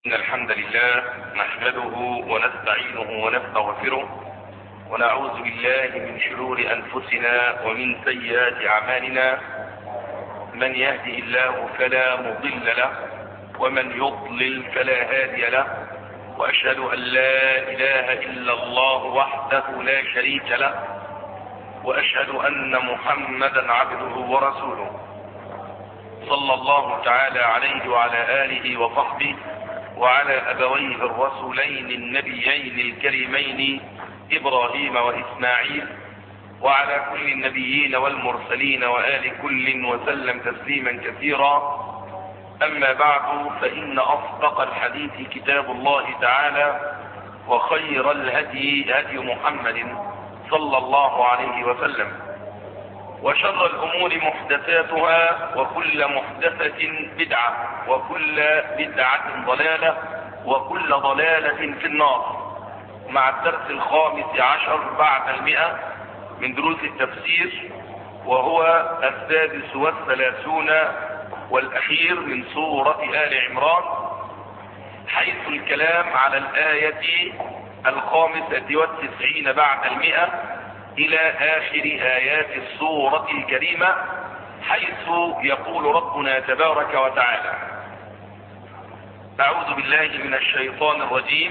إن الحمد لله نحمده ونستعينه ونستغفره ونعوذ بالله من شرور أنفسنا ومن سيئات أعمالنا. من يهده الله فلا مضل له ومن يضلل فلا هادي له، وأشهد أن لا إله إلا الله وحده لا شريك له، وأشهد أن محمدا عبده ورسوله صلى الله تعالى عليه وعلى آله وصحبه وعلى أبويه الرسولين النبيين الكريمين إبراهيم وإسماعيل وعلى كل النبيين والمرسلين وآل كل وسلم تسليما كثيرا. أما بعد، فإن أصدق الحديث كتاب الله تعالى، وخير الهدي هدي محمد صلى الله عليه وسلم، وشر الأمور محدثاتها، وكل محدثة بدعة، وكل بدعة ضلالة، وكل ضلالة في النار. مع الدرس 15 بعد 100 من دروس التفسير، وهو 36 والأخير من سورة آل عمران، حيث الكلام على الآية 95 بعد 100 إلى آخر آيات السورة الكريمة، حيث يقول ربنا تبارك وتعالى: أعوذ بالله من الشيطان الرجيم.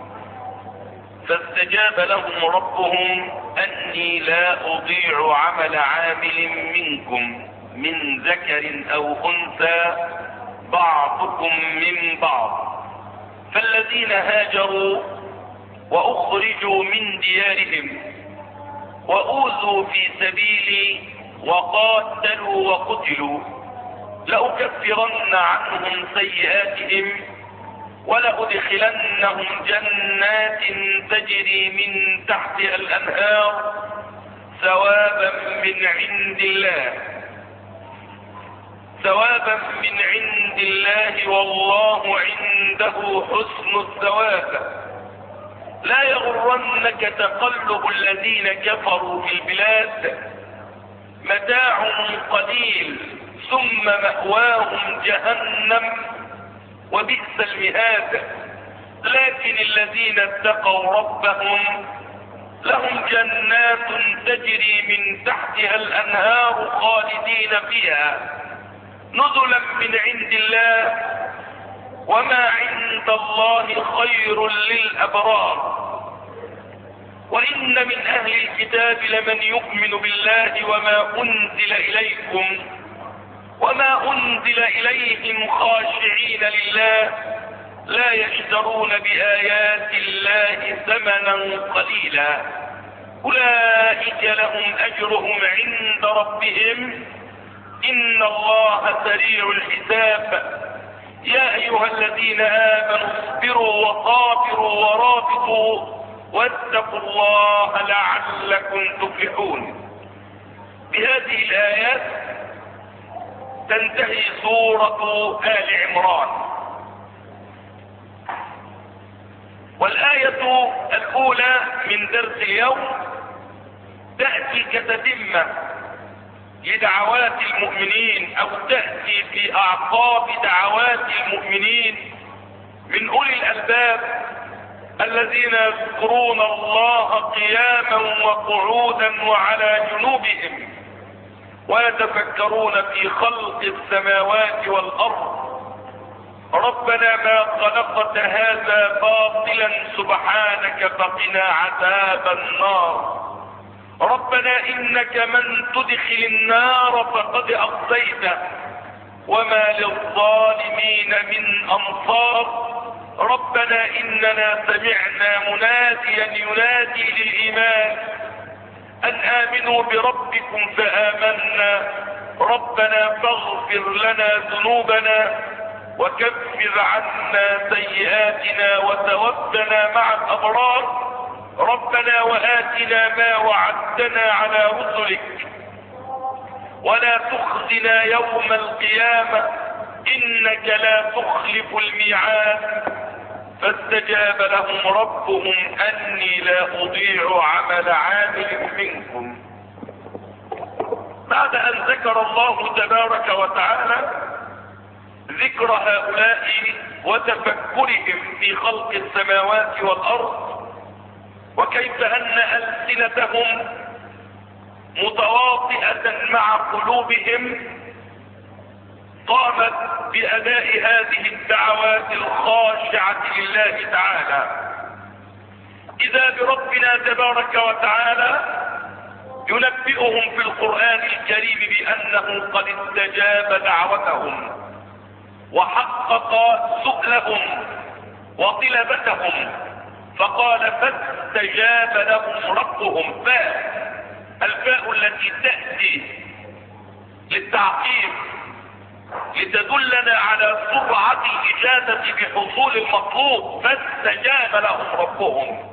فاستجاب لهم ربهم أني لا أضيع عمل عامل منكم من ذكر أو أنثى بعضكم من بعض، فالذين هاجروا وأخرجوا من ديارهم وأوذوا في سبيلي وقاتلوا وقتلوا لأكفرن عنهم سيئاتهم ولأدخلنهم جنات تجري من تحتها الأنهار ثوابا من عند الله والله عنده حسن الثواب. لا يغرنك تقلب الذين كفروا في البلاد، متاع قليل ثم مأواهم جهنم وبئس المهاد. لكن الذين اتقوا ربهم لهم جنات تجري من تحتها الأنهار خالدين فيها نزلا من عند الله، وما عند الله خير للأبرار. وإن من أهل الكتاب لمن يؤمن بالله وما أنزل إليكم وما أنزل إليهم خاشعين لله لا يشترون بآيات الله ثمنا قليلا، أولئك لهم أجرهم عند ربهم إن الله سريع الحساب. يا أيها الذين آمنوا اصبروا وصابروا ورابطوا واتقوا الله لعلكم تفلحون. بهذه الآيات تنتهي سورة آل عمران، والآية الأولى من درس اليوم تأتي كتتمة لدعوات المؤمنين، أو تأتي في أعقاب دعوات المؤمنين من أولي الألباب الذين يذكرون الله قياما وقعودا وعلى جنوبهم ويتفكرون في خلق السماوات والأرض. ربنا ما خلقت هذا باطلا سبحانك فقنا عذاب النار. ربنا إنك من تدخل النار فقد أخزيته وما للظالمين من أنصار. ربنا إننا سمعنا مناديا ينادي للإيمان أن آمنوا بربكم فآمنا. ربنا فاغفر لنا ذنوبنا وكفر عنا سيئاتنا وتوفنا مع الأبرار. ربنا وآتنا ما وعدتنا على رسلك ولا تخزنا يوم القيامة إنك لا تخلف الميعاد. فاستجاب لهم ربهم أني لا أضيع عمل عامل منكم. بعد أن ذكر الله تبارك وتعالى ذكر هؤلاء وتفكرهم في خلق السماوات والارض، وكيف ان ألسنتهم متواطئة مع قلوبهم قامت بأداء هذه الدعوات الخاشعة لله تعالى. إذا بربنا تبارك وتعالى ينبئهم في القرآن الكريم بأنه قد استجاب دعوتهم وحقق سؤلهم وطلبتهم، فقال فاستجاب لهم ربهم. الفاء التي تأتي للتعقيب لتدلنا على سرعة الإجابة بحصول المطلوب، فاستجاب لهم ربهم.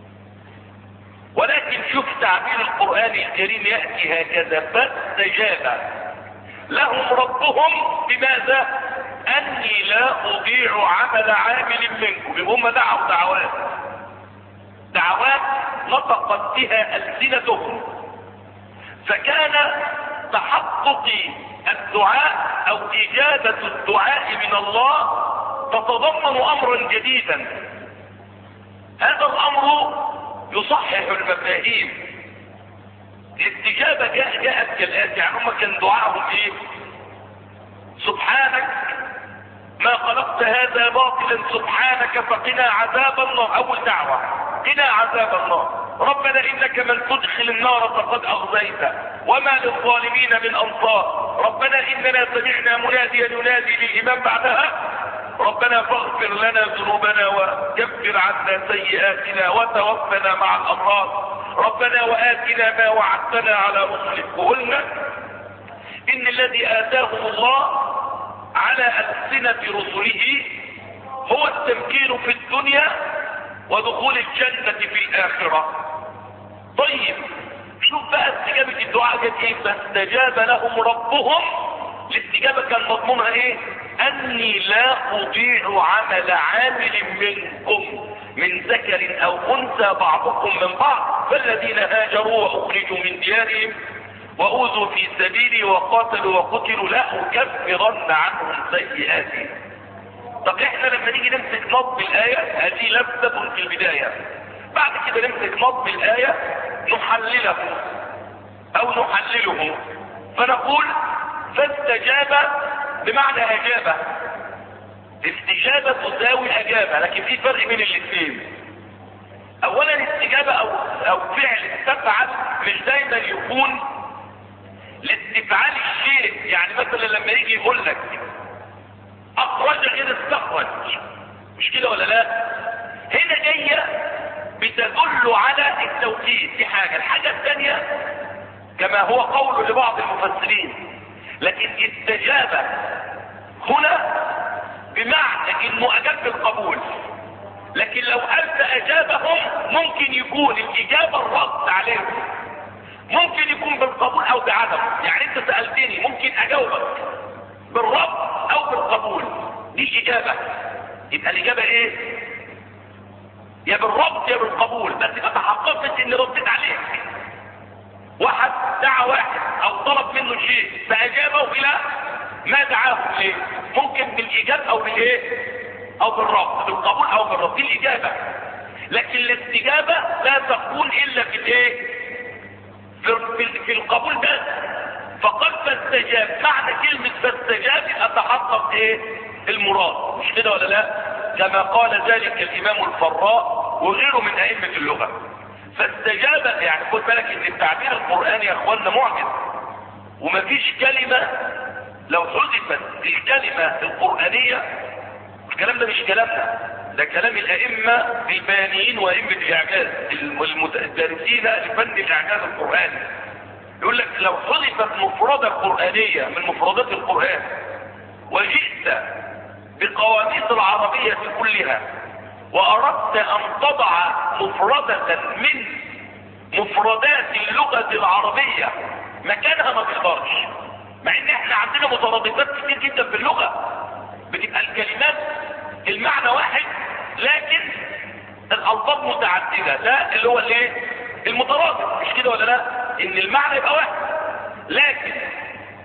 ولكن شوف تعبير القرآن الكريم يأتي هكذا، فاستجاب لهم ربهم بماذا؟ أني لا أضيع عمل عامل منكم. هم دعوا دعوات نطقت بها ألسنتهم، فكان تحقق الدعاء أو إجابة الدعاء من الله تتضمن أمرا جديدا. هذا الأمر يصحح المفاهيم. الاستجابة جاءت كالآتي، يعني هم كان دعاءهم ايه؟ سبحانك ما خلقت هذا باطلا، سبحانك فقنا عذاب النار. اول دعوة قنا عذاب النار. ربنا انك من تدخل النار فقد اغزيته وما للظالمين من انصار. ربنا اننا سمعنا مناديا ينادي للايمان بعدها ربنا فاغفر لنا ذنوبنا وكفر عنا سيئاتنا وتوفنا مع الابرار. ربنا وآتنا ما وعدتنا على رسلك. وقلنا ان الذي آتاهم الله على ألسنة رسله هو التمكين في الدنيا ودخول الجنة في الآخرة. طيب شوف بقى استجابة الدعاء جت ايه؟ فاستجاب لهم ربهم. الاستجابة كان مضمونها ايه؟ اني لا اضيع عمل عامل منكم من ذكر او انثى بعضكم من بعض، فالذين هاجروا واخرجوا من ديارهم واوذوا في سبيلي وقاتلوا وقتلوا لاكفرن عنهم سيئاتهم. طب احنا لما نيجي نمسك نصب الايه، هذه لفتة في البداية، بعد كده نمسك نصب الايه نحلله او نحلله فنقول فاستجاب بمعنى اجابه. استجابه تساوي اجابه، لكن في فرق بين الاثنين. اولا الاستجابه او فعل استفعل مش دايما يكون لاستفعال الشيء. يعني مثلا لما يجي يقول لك اخرج غير استخرج، مش كده ولا لا؟ هنا جايه بتدل على التوكيد. دي حاجه. الحاجه الثانيه كما هو قول لبعض المفسرين، لكن استجابه هنا بمعنى انه اجاب بالقبول. لكن لو انت اجابهم ممكن يكون الاجابه الرد عليهم، ممكن يكون بالقبول او بعدم. يعني انت سألتني ممكن اجاوبك بالرد او بالقبول، دي اجابة. يبقى الاجابة ايه؟ يا بالرد يا بالقبول، بس يبقى تحققت اني رديت عليك. واحد دعا واحد او طلب منه شيء فاجابه الى ما دعاه ليه، ممكن بالاجابة او بالايه او بالرد، بالقبول او بالرد، دي الاجابة. لكن الاستجابة لا تكون الا في الايه؟ في القبول بس. فقد فاستجاب، معنى كلمة فاستجاب اتحقق ايه؟ المراد، مش كده ولا لا؟ كما قال ذلك الامام الفراء وغيره من ائمة اللغة. فاستجاب يعني خد بالك ان التعبير القرآني يا اخوانا معجز، ومفيش كلمة لو حذفت الكلمة القرآنية، الكلام ده مش كلامنا، ده كلام الائمة البيانيين وائمة الاعجاز الدارسين لفن الاعجاز القرآني. يقول لك لو حذفت مفردة قرآنية من مفردات القرآن وجئت بقواميس العربية كلها واردت ان تضع مفردة من مفردات اللغة العربية مكانها ما تقدرش، مع ان احنا عندنا مترادفات كتير جدا في اللغة، بتبقى الكلمات المعنى واحد لكن الالفاظ متعددة. ده اللي هو الايه؟ المترادف، مش كده ولا لا؟ ان المعنى يبقى واحد لكن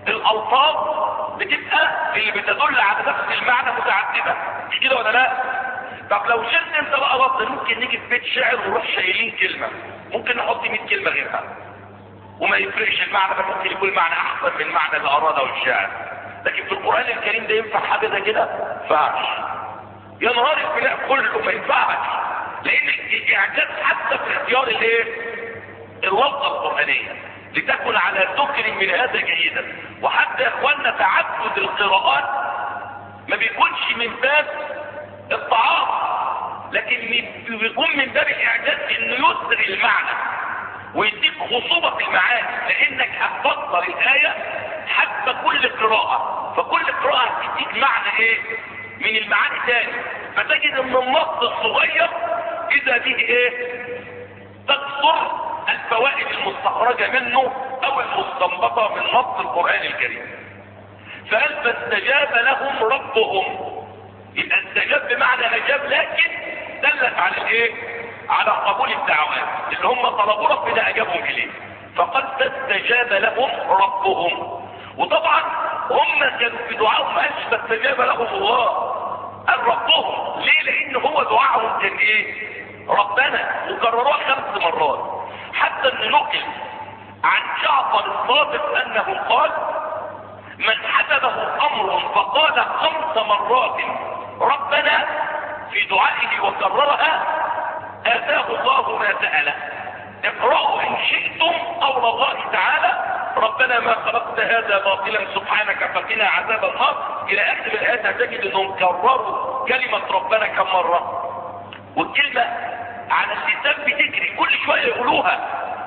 الالفاظ بتبقى اللي بتدل على نفس المعنى متعدده، مش كده ولا لا؟ طب لو شلت انت بقى لفظ، ممكن نيجي في بيت شعر ونروح شايلين كلمه، ممكن نحط 100 كلمه غيرها وما يفرقش المعنى، بس ممكن يكون المعنى احسن من المعنى اللي اراده الشاعر. لكن في القران الكريم ده ينفع حاجه زي كده؟ ما ينفعش. يا نهار البناء كله ما ينفعش، لان الاعجاز حتى في اختيار الايه؟ اللفظه القرانيه لتكن على ذكر من هذا جيدا. وحتى يا اخواننا تعدد القراءات ما بيكونش من باب الطعام، لكن بيكون من باب الاعجاز انه يسر المعنى ويديك خصوبة في المعاني، لانك هتفسر الاية حتى كل قراءة، فكل قراءة هتديك معنى ايه من المعاني تاني، فتجد ان النص الصغير اذا به ايه تكثر الفوائد المستخرجة منه او المستنبطة من نص القرآن الكريم. فقال فاستجاب لهم ربهم، يبقى استجاب بمعنى اجاب، لكن دلت على الايه؟ على قبول الدعوات اللي هم طلبوا ربنا اجابهم اليه. فقد فاستجاب لهم ربهم، وطبعا هم كانوا في دعائهم ما قالش فاستجاب لهم الله، قال ربهم. ليه؟ لان هو دعائهم كان ايه؟ ربنا، وكرروها 5 مرات. حتى ان نقل عن جعفر الصادق انه قال من حسبه امر فقال 5 مرات ربنا في دعائه وكررها اتاه الله ما سأله. اقرأوا ان شئتم قول الله تعالى ربنا ما خلقت هذا باطلا سبحانك فقنا عذاب النار الى اخر الايات. هتجد انهم كرروا كلمة ربنا كم مرة، والكلمة على اللسان بتجري كل شوية يقولوها.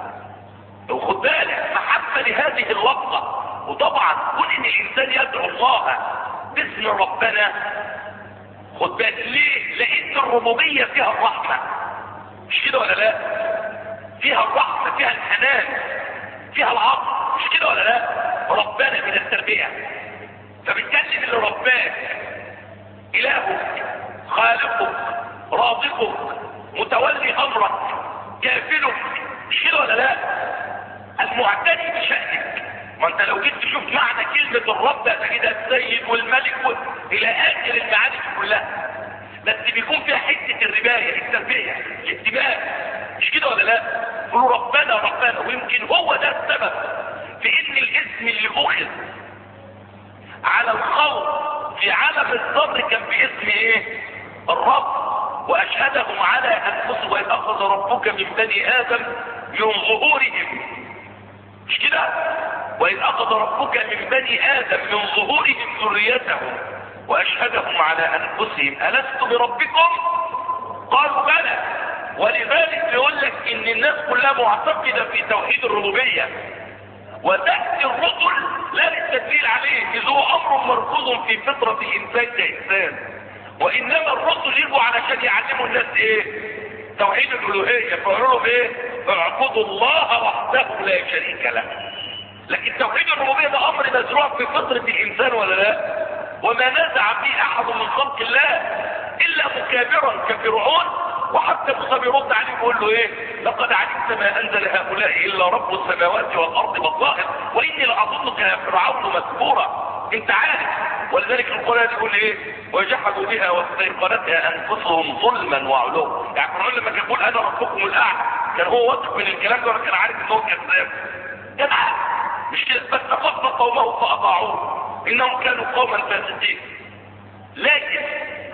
وخد بالك محبة لهذه اللفظة، وطبعا كل ان الانسان يدعو الله باسم ربنا. خد بالك ليه؟ لان الربوبية فيها الرحمة، مش كده ولا لا؟ فيها الرحمة، فيها الحنان، فيها العطف، مش كده ولا لا؟ ربنا من التربية، فبتكلم اللي رباك الهك خالقك رازقك متولي امرك كافلك، مش كده ولا لا؟ المعتني بشأنك. ما انت لو جيت تشوف معنى كلمة الرب هتجدها السيد والملك الى اخر المعاني كلها، بس بيكون فيها حتة الرباية، التربية، الاتباع، مش كده ولا لا؟ قولوا ربنا ربنا. ويمكن هو ده السبب في ان الاسم اللي اخذ على الخلق في عالم الصبر كان باسم ايه؟ الرب. واشهدهم على انفسهم واذ اخذ ربك من بني ادم من ظهورهم، مش كده؟ واذ اخذ ربك من بني ادم من ظهورهم ذريتهم واشهدهم على انفسهم الست بربكم قالوا بلى. ولذلك يقول لك ان الناس كلها معتقده في توحيد الربوبيه، وتاتي الرسل لا للتدليل عليه اذ هو امر مرفوض في فطره الانسان كانسان، وانما الرسل يجوا علشان يعلموا الناس ايه؟ توحيد الالوهيه. فقالوا لهم ايه؟ اعبدوا الله وحده لا شريك له. لكن توحيد الربوبيه ده امر مزروع في فطره الانسان ولا لا؟ وما نزع فيه احد من خلق الله الا مكابرا كفرعون. وحتى موسى بيرد عليه ويقول له ايه؟ لقد علمت ما انزل هؤلاء الا رب السماوات والارض بصائر واني لاظنك يا فرعون مسبورا. انت عارف. ولذلك القران يقول ايه؟ وجحدوا بها واستيقنتها انفسهم ظلما وعلوا. يعني فرعون لما كان يقول انا ربكم الاعلى كان هو واثق من الكلام ده ولا كان عارف ان هو كذاب؟ كان عارف، مش كده؟ بس فقد قومه فاطاعوه انهم كانوا قوما فاسقين. لكن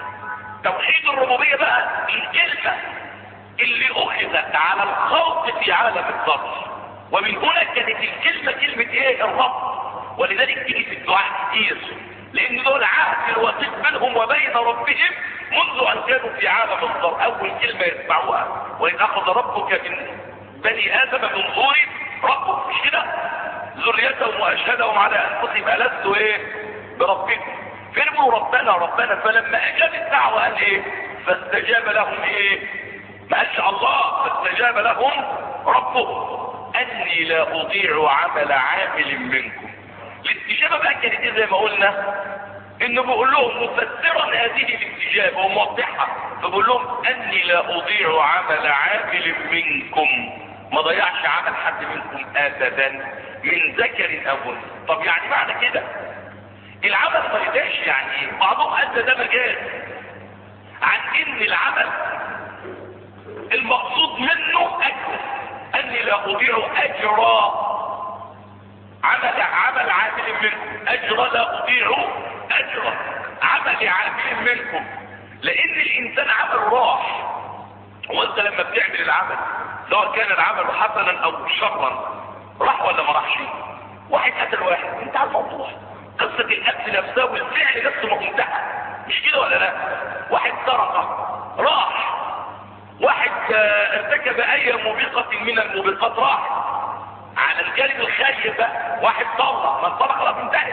توحيد الربوبيه بقى الكلمه اللي اخذت على الخلق في عالم الذر، ومن هنا كانت الكلمه كلمه ايه؟ الرب. ولذلك تيجي في الدعاء كتير، لان دول عهد الوثيق بينهم وبين ربهم منذ ان كانوا في عالم الذر. اول كلمه يسمعوها واذ اخذ ربك من بني ادم من ظهورهم ربك، مش كده؟ ذريتهم واشهدهم على انفسهم الست ايه؟ بربكم. فيقولوا ربنا ربنا. فلما اجاب الدعوه قال ايه؟ فاستجاب لهم ايه؟ ما قالش الله، فاستجاب لهم ربهم اني لا اضيع عمل عامل منكم. الاستجابه بقى كانت ايه؟ زي ما قلنا انه بيقول لهم مفسرا هذه الاستجابه وموضحها، فبيقول لهم اني لا اضيع عمل عامل منكم ما ضيعش عمل حد منكم ابدا من ذكر او انثى. طب يعني معنى كده العمل ما يضيعش يعني ايه؟ بعضهم ادى ده مجال عن ان العمل المقصود منه اجر، اني لا اضيع اجر عمل عامل منكم، اجر لا اضيع اجر عمل عامل منكم، لان الانسان عمل راح. وانت لما بتعمل العمل سواء كان العمل حسنا او شرا راح ولا ما راحش؟ واحد قتل واحد، انت على الموضوع، قصه القتل نفسها والفعل نفسه ما انتهى، مش كده ولا لا؟ واحد سرق راح، واحد ارتكب اي موبقه من الموبقات راح. على الجانب الخايب بقى واحد طلق، من طلق خلاص انتهت،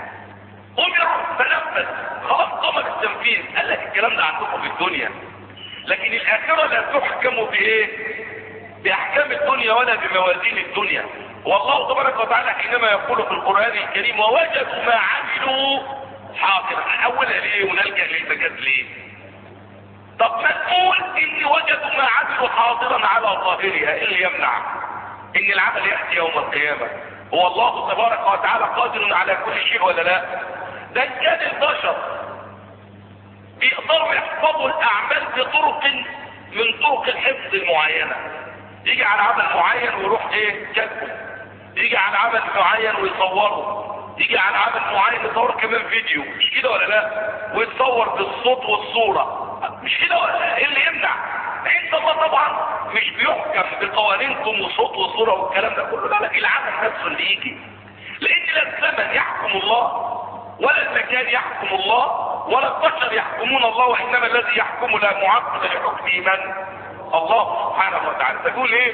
امر فنفذ خلاص قام بالتنفيذ. قال لك الكلام ده عندكم في الدنيا، لكن الاخره لا تحكم بايه؟ باحكام الدنيا ولا بموازين الدنيا. والله تبارك وتعالى حينما يقول في القران الكريم ووجدوا ما عملوا حاضرا، اولها ليه ونلجا للمجاز ليه؟ طب ما تقول ان وجدوا ما عملوا حاضرا على ظاهرها، ايه اللي يمنع ان العمل ياتي يوم القيامه؟ هو الله تبارك وتعالى قادر على كل شيء ولا لا؟ ده كان البشر بيقدروا يحفظوا الاعمال بطرق من طرق الحفظ المعينه. يجي على عمل معين ويروح ايه كاتبه، يجي على عمل معين ويصوره، يجي على عمل معين يصور كمان فيديو، مش كده ولا لا؟ ويتصور بالصوت والصوره، مش كده ولا لا؟ ايه اللي يمنع؟ عند الله طبعا مش بيحكم بقوانينكم وصوت وصوره والكلام ده كله، لا لا، العمل نفسه اللي يجي، لان لا الزمن يحكم الله ولا المكان يحكم الله ولا البشر يحكمون الله، وانما الذي يحكم لا معقب لحكمه من؟ الله سبحانه وتعالى. تقول ايه؟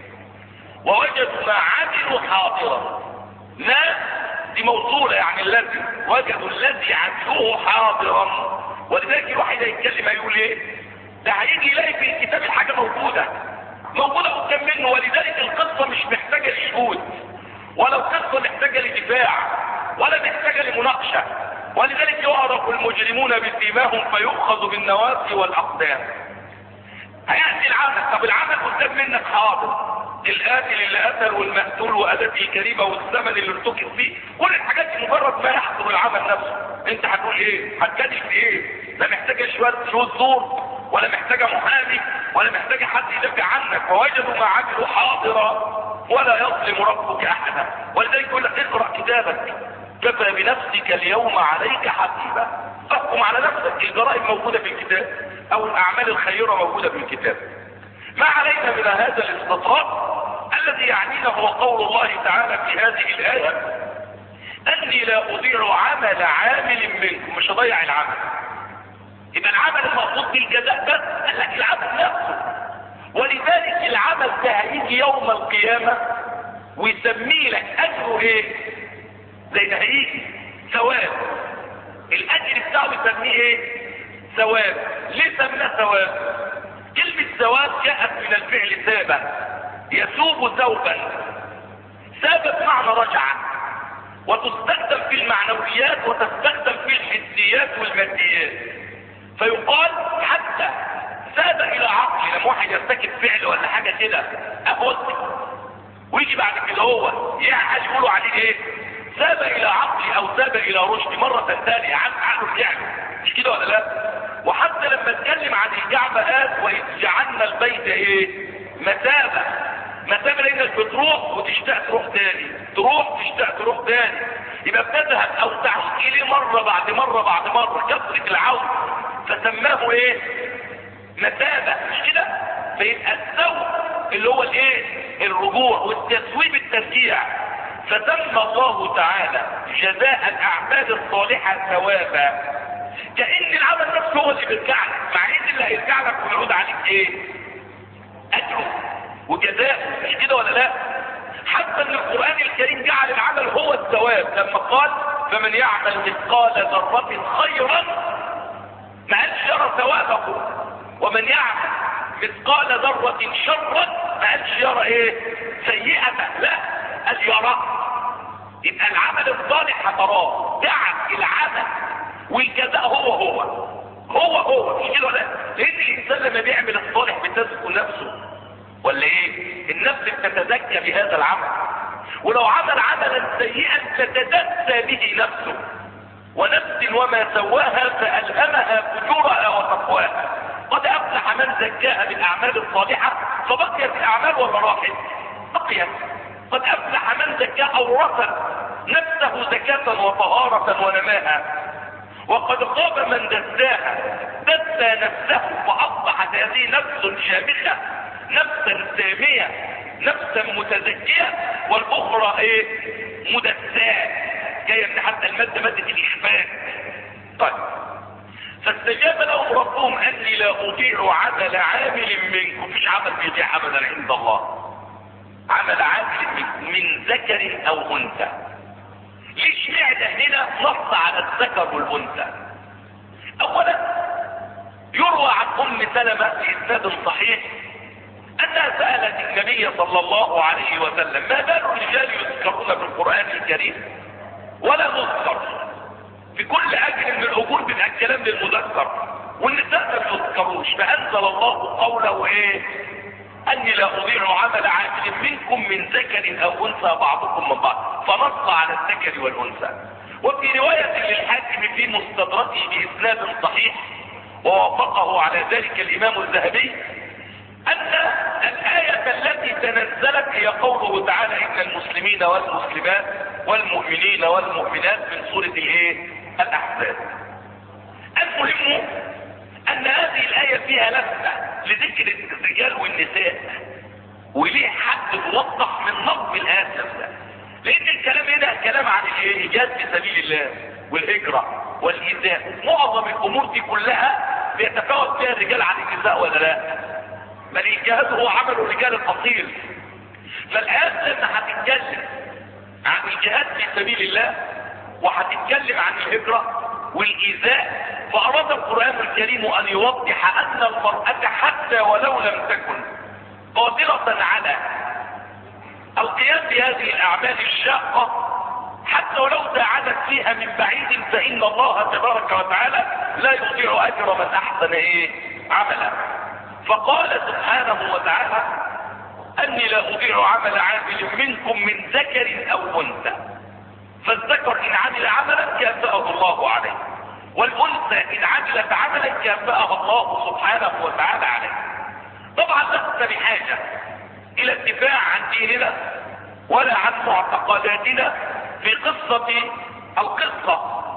ووجدوا ما عملوا حاضرا، ما دي موصوله يعني الذي، وجدوا الذي عملوه حاضرا. ولذلك الواحد يتكلم يقول ايه؟ ده هيجي يلاقي في الكتاب الحاجه موجوده قدام منه. ولذلك القصه مش محتاجه لشهود، ولا القصه محتاجه لدفاع، ولا محتاجه لمناقشه. ولذلك يعرف المجرمون بسيماهم فيؤخذ بالنواصي والاقدام. هيأتي العمل، طب العمل قدام منك حاضر، القاتل اللي قتل والمقتول وأداته الكريمة والزمن اللي ارتكب فيه، كل الحاجات دي مجرد ما يحضر العمل نفسه. انت هتقول ايه؟ هتجادل في ايه؟ لا محتاجه شهود زور، ولا محتاجه محامي، ولا محتاجه حد يدافع عنك. فوجدوا ما عملوا حاضرا ولا يظلم ربك احدا. ولذلك يقول لك اقرا كتابك كفى بنفسك اليوم عليك حسيبا. احكم على نفسك، الجرائم موجوده في الكتاب او الاعمال الخيره موجوده في الكتاب. ما علينا من هذا الاستطراد الذي يعنينا هو قول الله تعالى في هذه الايه اني لا اضيع عمل عامل منكم، مش هضيع العمل. يبقى العمل المقصود بالجزاء بس، قال لك العمل نفسه. ولذلك العمل ده هيجي يوم القيامه ويسمي لك اجره ايه؟ زي ده هيجي ثواب، الاجر بتاعه يسميه ايه؟ ثواب. ليه سماه ثواب؟ كلمة ثواب جاءت من الفعل ثابة، يثوب ثوبا. ثاب بمعنى رجع، وتستخدم في المعنويات وتستخدم في الحسيات والماديات. فيقال حتى ثاب الى عقل، لما واحد يرتكب فعل ولا حاجة كده ابوسي، ويجي بعد كده هو يعني يقولوا عليه ايه؟ ثاب الى عقلي او ثاب الى رشدي مرة ثانية، عن عقله بيعمل، مش كده ولا لا؟ وحتى لما اتكلم عن الكعبة قال وإذ جعلنا البيت ايه؟ مثابة. مثابة لانك بتروح وتشتاق تروح تاني، تروح تشتاق تروح تاني، يبقى بتذهب او تعود اليه مرة بعد مرة بعد مرة، كثرة العود، فسماه ايه؟ مثابة، مش كده؟ فيبقى الثوب اللي هو الايه؟ الرجوع والتثويب الترجيع. فسمى الله تعالى جزاء الاعمال الصالحة ثوابا، كأن العمل نفسه هو اللي بيرجع لك، مع ان اللي هيرجع لك ويعود عليك ايه؟ اجره وجزاء، مش كده ولا لا؟ حتى ان القرآن الكريم جعل العمل هو الثواب، لما قال فمن يعمل مثقال ذرة خيرا، ما قالش يرى ثوابه، ومن يعمل مثقال ذرة شرا ما قالش يرى ايه؟ سيئة، لا قال يرى. يبقى العمل الصالح هتراه، دعم العمل والجزاء هو مش كده ولا؟ لان الانسان لما بيعمل الصالح بتزكو نفسه، ولا ايه؟ النفس إلا بهذا العمل. ولو عمل عملا سيئا تتدسى به نفسه، ونفس وما سواها فألهمها فجورها وتقواها. قد أفلح من زكاها بالأعمال الصالحة، فبقيت الأعمال ولا راحت؟ بقيت. قد أفلح من زكاها أورثت نفسه زكاة وطهارة ونماها. وقد خاب من دساها، دسى نفسه فأصبحت هذه نفس شامخة، نفسا سامية، نفسا متزكية، والأخرى مدساة، جاية من حتى المادة مادة الإخفاء. طيب، فاستجاب لهم ربهم أني لا أضيع عمل عامل منكم. مش عمل بيضيع أبدا عند الله، عمل عامل من ذكر أو أنثى. ليش معنى هنا نص على الذكر والأنثى؟ أولا يروى عن أم سلمة بإسناد صحيح أنها سألت النبي صلى الله عليه وسلم: ما بال الرجال يذكرون في القرآن الكريم ولا نذكر؟ في كل أجر من الأجور بيبقى الكلام للمذكر، والنساء ما بيذكروش. فأنزل الله قوله أني لا أضيع عمل عامل منكم من ذكر أو أنثى بعضكم من بعض، فنص على الذكر والأنثى. وفي رواية للحاكم في مستدركه بإسناد صحيح ووافقه على ذلك الإمام الذهبي أن الآية التي تنزلت هي قوله تعالى: إن المسلمين والمسلمات والمؤمنين والمؤمنات، من سورة الأحزاب. المهم أن هذه الآية فيها لفتة لذكر الرجال والنساء، وليه حد موضح من نظم الآية نفسها، لأن الكلام هنا كلام عن الإيجاد في سبيل الله والهجرة والإيذاء. معظم الأمور دي كلها بيتفاوت فيها الرجال عن النساء ولا لا؟ بل الجهاد هو عمل الرجال الأصيل. فالآية لما هتتكلم عن الجهاد في سبيل الله وهتتكلم عن الهجرة والإيذاء، فأراد القرآن الكريم أن يوضح أن المرأة حتى ولو لم تكن قادرة على القيام بهذه الأعمال الشاقة، حتى ولو ساعدت فيها من بعيد، فإن الله تبارك وتعالى لا يضيع أجر من أحسن عملا. فقال سبحانه وتعالى: أني لا أضيع عمل عامل منكم من ذكر أو أنثى. فالذكر إن عمل عملا كافأه الله عليه، والأنثى إن عملت عملا كافأها الله سبحانه وتعالى عليه. طبعا لسنا بحاجة إلى الدفاع عن ديننا ولا عن معتقداتنا في القصة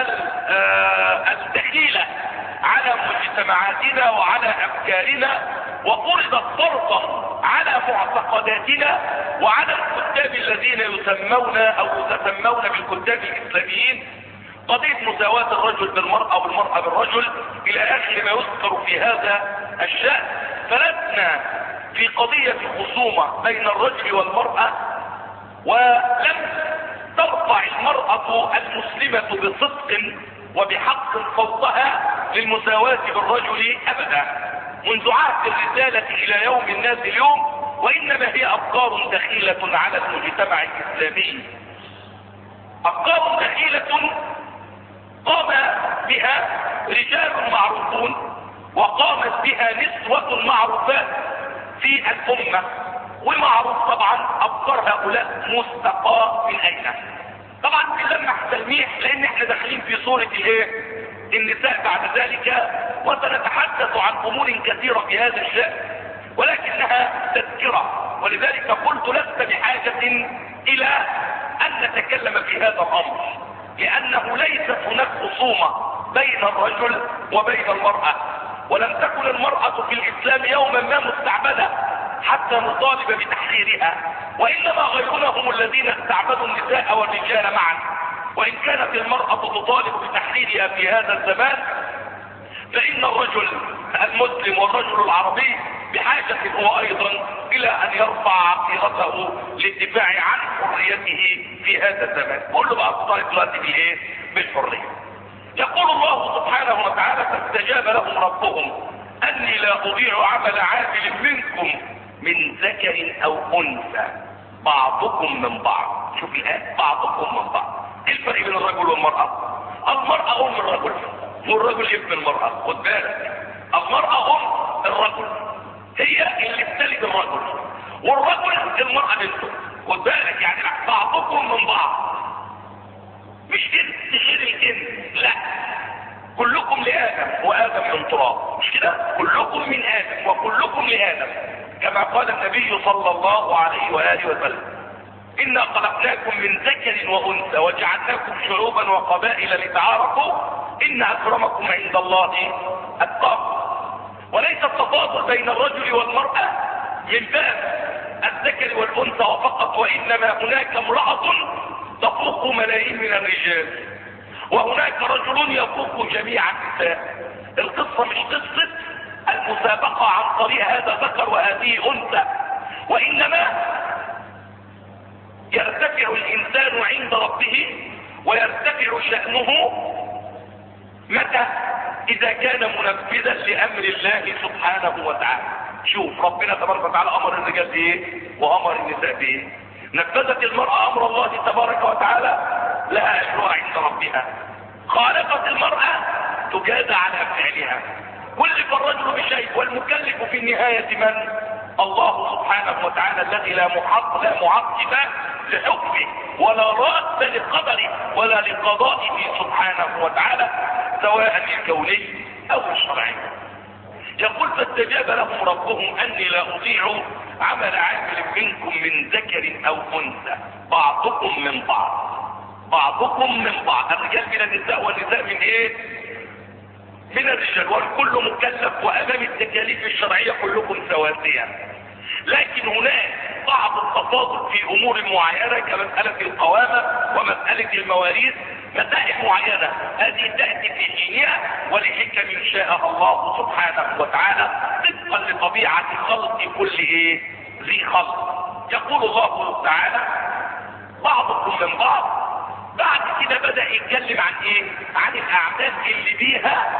الدخيلة على مجتمعاتنا وعلى أفكارنا، وفرضت فرضا على معتقداتنا وعلى الكتاب الذين يسمون بالكتاب الإسلاميين. قضية مساواة الرجل بالمرأة والمرأة بالرجل إلى آخر ما يذكر في هذا الشأن. فلسنا في قضية خصومة بين الرجل والمرأة، ولم ترفع المرأة المسلمة بصدق وبحق صوتها للمساواة بالرجل أبدا منذ عهد الرسالة إلى يوم الناس اليوم، وإنما هي أفكار دخيلة على المجتمع الإسلامي، أفكار دخيلة قام بها رجال معروفون وقامت بها نسوة معروفات في الأمة، ومعروف طبعا أفكار هؤلاء مستقاة من أين. طبعا بنلمح تلميح لأن احنا داخلين في صورة النساء بعد ذلك، وسنتحدث عن أمور كثيرة في هذا الشأن، ولكنها تذكرة، ولذلك قلت لست بحاجة إلى أن نتكلم في هذا الأمر، لأنه ليست هناك خصومة بين الرجل وبين المرأة، ولم تكن المرأة في الإسلام يوما ما مستعبدة حتى نطالب بتحريرها، وإنما غيرنا هم الذين استعبدوا النساء والرجال معا. وإن كانت المرأة تطالب بتحريرها في هذا الزمان، فإن الرجل المسلم والرجل العربي بحاجة هو أيضا إلى أن يرفع عقيرته للدفاع عن حريته في هذا الزمان. كله بقى تطالب دلوقتي بالحرية. يقول الله سبحانه وتعالى: فاستجاب لهم ربهم أني لا أضيع عمل عامل منكم من ذكر أو أنثى بعضكم من بعض. شوف الآن، بعضكم من بعض. ايه الفرق بين الرجل والمرأة؟ المرأة أم الرجل والرجل ابن المرأة. خد بالك، المرأة أم الرجل، هي اللي بتلد الرجل، والرجل المرأة منه. خد بالك يعني بعضكم من بعض، مش جنس غير الجنس، لا، كلكم لآدم وآدم من تراب، مش كده؟ كلكم من آدم وكلكم لآدم، كما قال النبي صلى الله عليه وآله وسلم: إنا خلقناكم من ذكر وأنثى وجعلناكم شعوبا وقبائل لتعارفوا إن أكرمكم عند الله أتقاكم. وليس التفاضل بين الرجل والمرأة من باب الذكر والأنثى فقط، وإنما هناك امرأة تفوق ملايين من الرجال، وهناك رجل يفوق جميع النساء. القصة مش قصة المسابقة عن طريق هذا ذكر وهذه أنثى، وإنما يرتفع الإنسان عند ربه ويرتفع شأنه متى؟ إذا كان منفذا لأمر الله سبحانه وتعالى. شوف ربنا تبارك وتعالى أمر الرجال بإيه وأمر النساء بإيه. نفذت المرأة أمر الله تبارك وتعالى لها أجرها عند ربها، خالفت المرأة تجازى على فعلها. كلف الرجل بشيء، والمكلف في النهاية من؟ الله سبحانه وتعالى الذي لا معقب لحكمه ولا راد لقدره ولا لقضائه سبحانه وتعالى، سواء الكوني او الشرعي. يقول: فاستجاب لهم ربهم اني لا اضيع عمل عامل منكم من ذكر او انثى بعضكم من بعض. بعضكم من بعض، الرجال من النساء والنساء من ايه؟ من الرجال، والكل مكلف وامام التكاليف الشرعيه كلكم سواسية. لكن هناك بعض التفاضل في امور معينه كمساله القوامه ومساله المواريث، مسائل معينه هذه تاتي في حينها ولحكم شاء الله سبحانه وتعالى طبقا لطبيعه خلق كل ايه؟ ذي خلق. يقول الله تعالى: بعضكم من بعض. بعد كده بدأ يتكلم عن ايه؟ عن الاعمال اللي بيها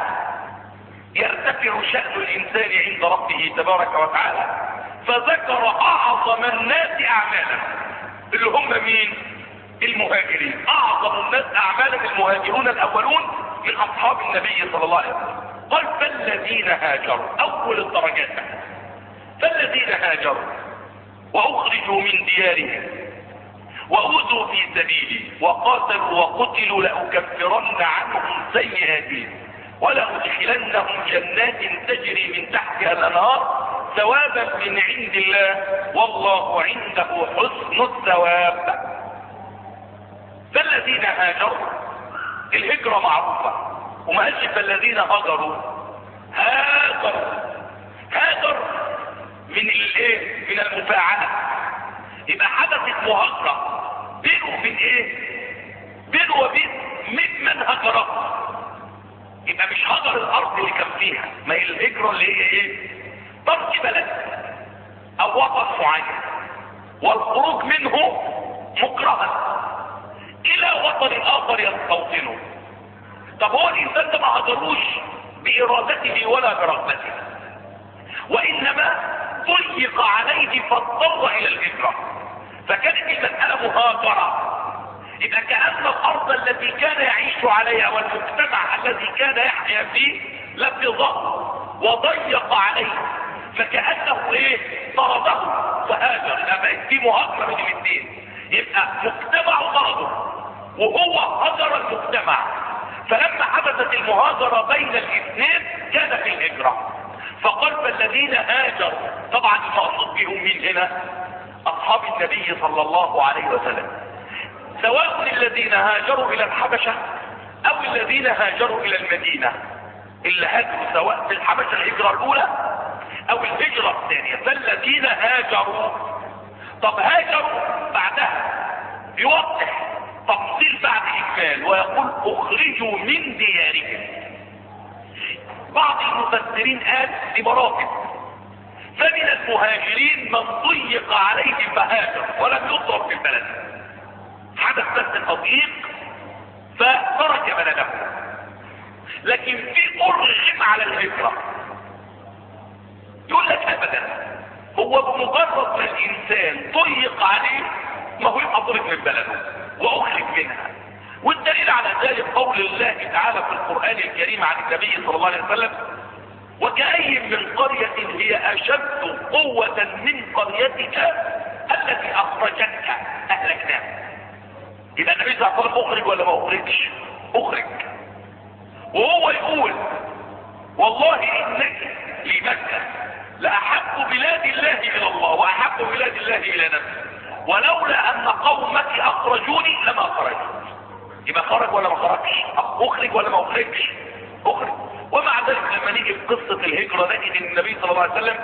يرتفع شأن الانسان عند ربه تبارك وتعالى، فذكر اعظم الناس اعمالا اللي هم مين؟ المهاجرين. اعظم الناس اعمالا المهاجرون الاولون من اصحاب النبي صلى الله عليه وسلم. قال: فالذين هاجروا، اول الدرجات، فالذين هاجروا واخرجوا من ديارهم وأوذوا في سبيلي وقاتلوا وقتلوا لأكفرن عنهم سيئاتهم ولأدخلنهم جنات تجري من تحتها الأنهار ثوابا من عند الله والله عنده حسن الثواب. فالذين هاجروا، الهجرة معروفة، وما قالش فالذين هاجروا، هاجر من الايه؟ من المفاعلة. يبقى حدثت مهاجرة بينه وبين ايه؟ بينه وبين من هجره. يبقى مش هجر الارض اللي كان فيها، ما هي الهجرة اللي هي ايه؟ ترك بلد او وطن معين والخروج منه مكرها الى وطن اخر يستوطنه. طب هو الانسان ده ما هجروش بارادته ولا برغبته، وانما ضيق عليه فاضطر الى الهجرة، فكانت المسألة مهاجرة. يبقى كأن الارض التي كان يعيش عليها والمجتمع الذي كان يحيا فيه لفظه وضيق عليه، فكأنه ايه؟ طرده وهاجر. لما في مهاجرة من الاثنين، يبقى مجتمع طرده وهو هجر المجتمع، فلما حدثت المهاجرة بين الاثنين كان في الهجرة. فقال: فالذين هاجروا، طبعا المقصود بهم من هنا اصحاب النبي صلى الله عليه وسلم، سواء الذين هاجروا الى الحبشة او الذين هاجروا الى المدينة. اللي هاجروا سواء في الحبشة الهجرة الاولى او الهجرة الثانية، فالذين هاجروا. طب هاجروا بعدها يوضح تفصيل بعد اجمال ويقول: اخرجوا من ديارهم. بعض المفسرين قال بمراتب، فمن المهاجرين من ضيق عليه فهاجر ولم يضرب في البلد، حدث بس تضييق فترك بلده. لكن في ارغم على الهجرة، يقول لك ابدا، هو بمجرد ما الانسان ضيق عليه ما هو يبقى ضرب من بلده واخرج منها. والدليل على ذلك قول الله تعالى في القرآن الكريم عن النبي صلى الله عليه وسلم: وكأي من قرية هي اشد قوة من قريتك التي اخرجتك اهلكناها. يبقى النبي صلى الله عليه وسلم اخرج ولا ما اخرجش؟ اخرج. وهو يقول والله انك لمكة لاحب بلاد الله الى الله واحب بلاد الله الى نفسه، ولولا ان قومك اخرجوني لما خرجت. يبقى خرج ولا ما خرجش؟ اخرج ولا ما اخرجش؟ اخرج. ومع ذلك لما نيجي في قصة الهجرة نجد ان النبي صلى الله عليه وسلم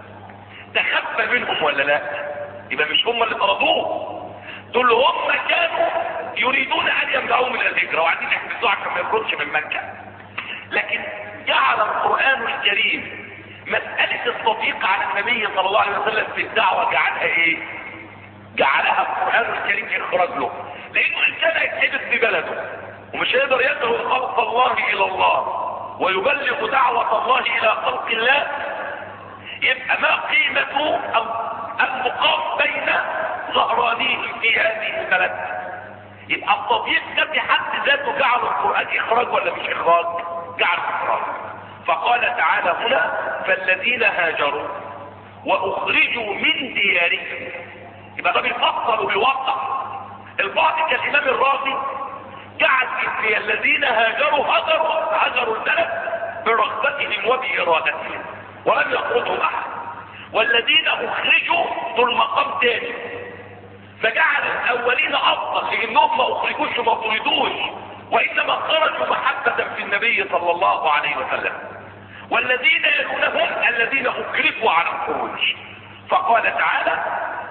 تخفى منهم ولا لا؟ يبقى مش هم اللي طردوه، دول هم كانوا يريدون ان يمنعوه من الهجرة وعايزين يحبسوه عشان ما يخرجش من مكة. لكن جعل القرآن الكريم مسألة التضييق على النبي صلى الله عليه وسلم في الدعوة جعلها ايه؟ جعلها القرآن الكريم اخراج له، لانه انسان هيتحبس في بلده ومش هيقدر يدعو خلق الله الى الله ويبلغ دعوة الله الى خلق الله، يبقى ما قيمة المقام بين ظهرانيه في هذه البلد؟ يبقى التضييق ده في حد ذاته جعل القرآن اخراج ولا مش اخراج؟ جعل اخراج. فقال تعالى هنا فالذين هاجروا واخرجوا من ديارهم، يبقى ده بيفصل وبيوضح. البعض كالامام الرازي جعل في الذين هاجروا هاجروا البلد برغبتهم وبارادتهم ولم يخرجهم احد، والذين اخرجوا دول مقام تاني، فجعل الاولين افضل لانهم ما اخرجوش وما طردوش وانما خرجوا محبة في النبي صلى الله عليه وسلم، والذين يلونهم الذين اكرهوا على الخروج. فقال تعالى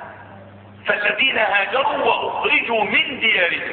فالذين هاجروا واخرجوا من ديارهم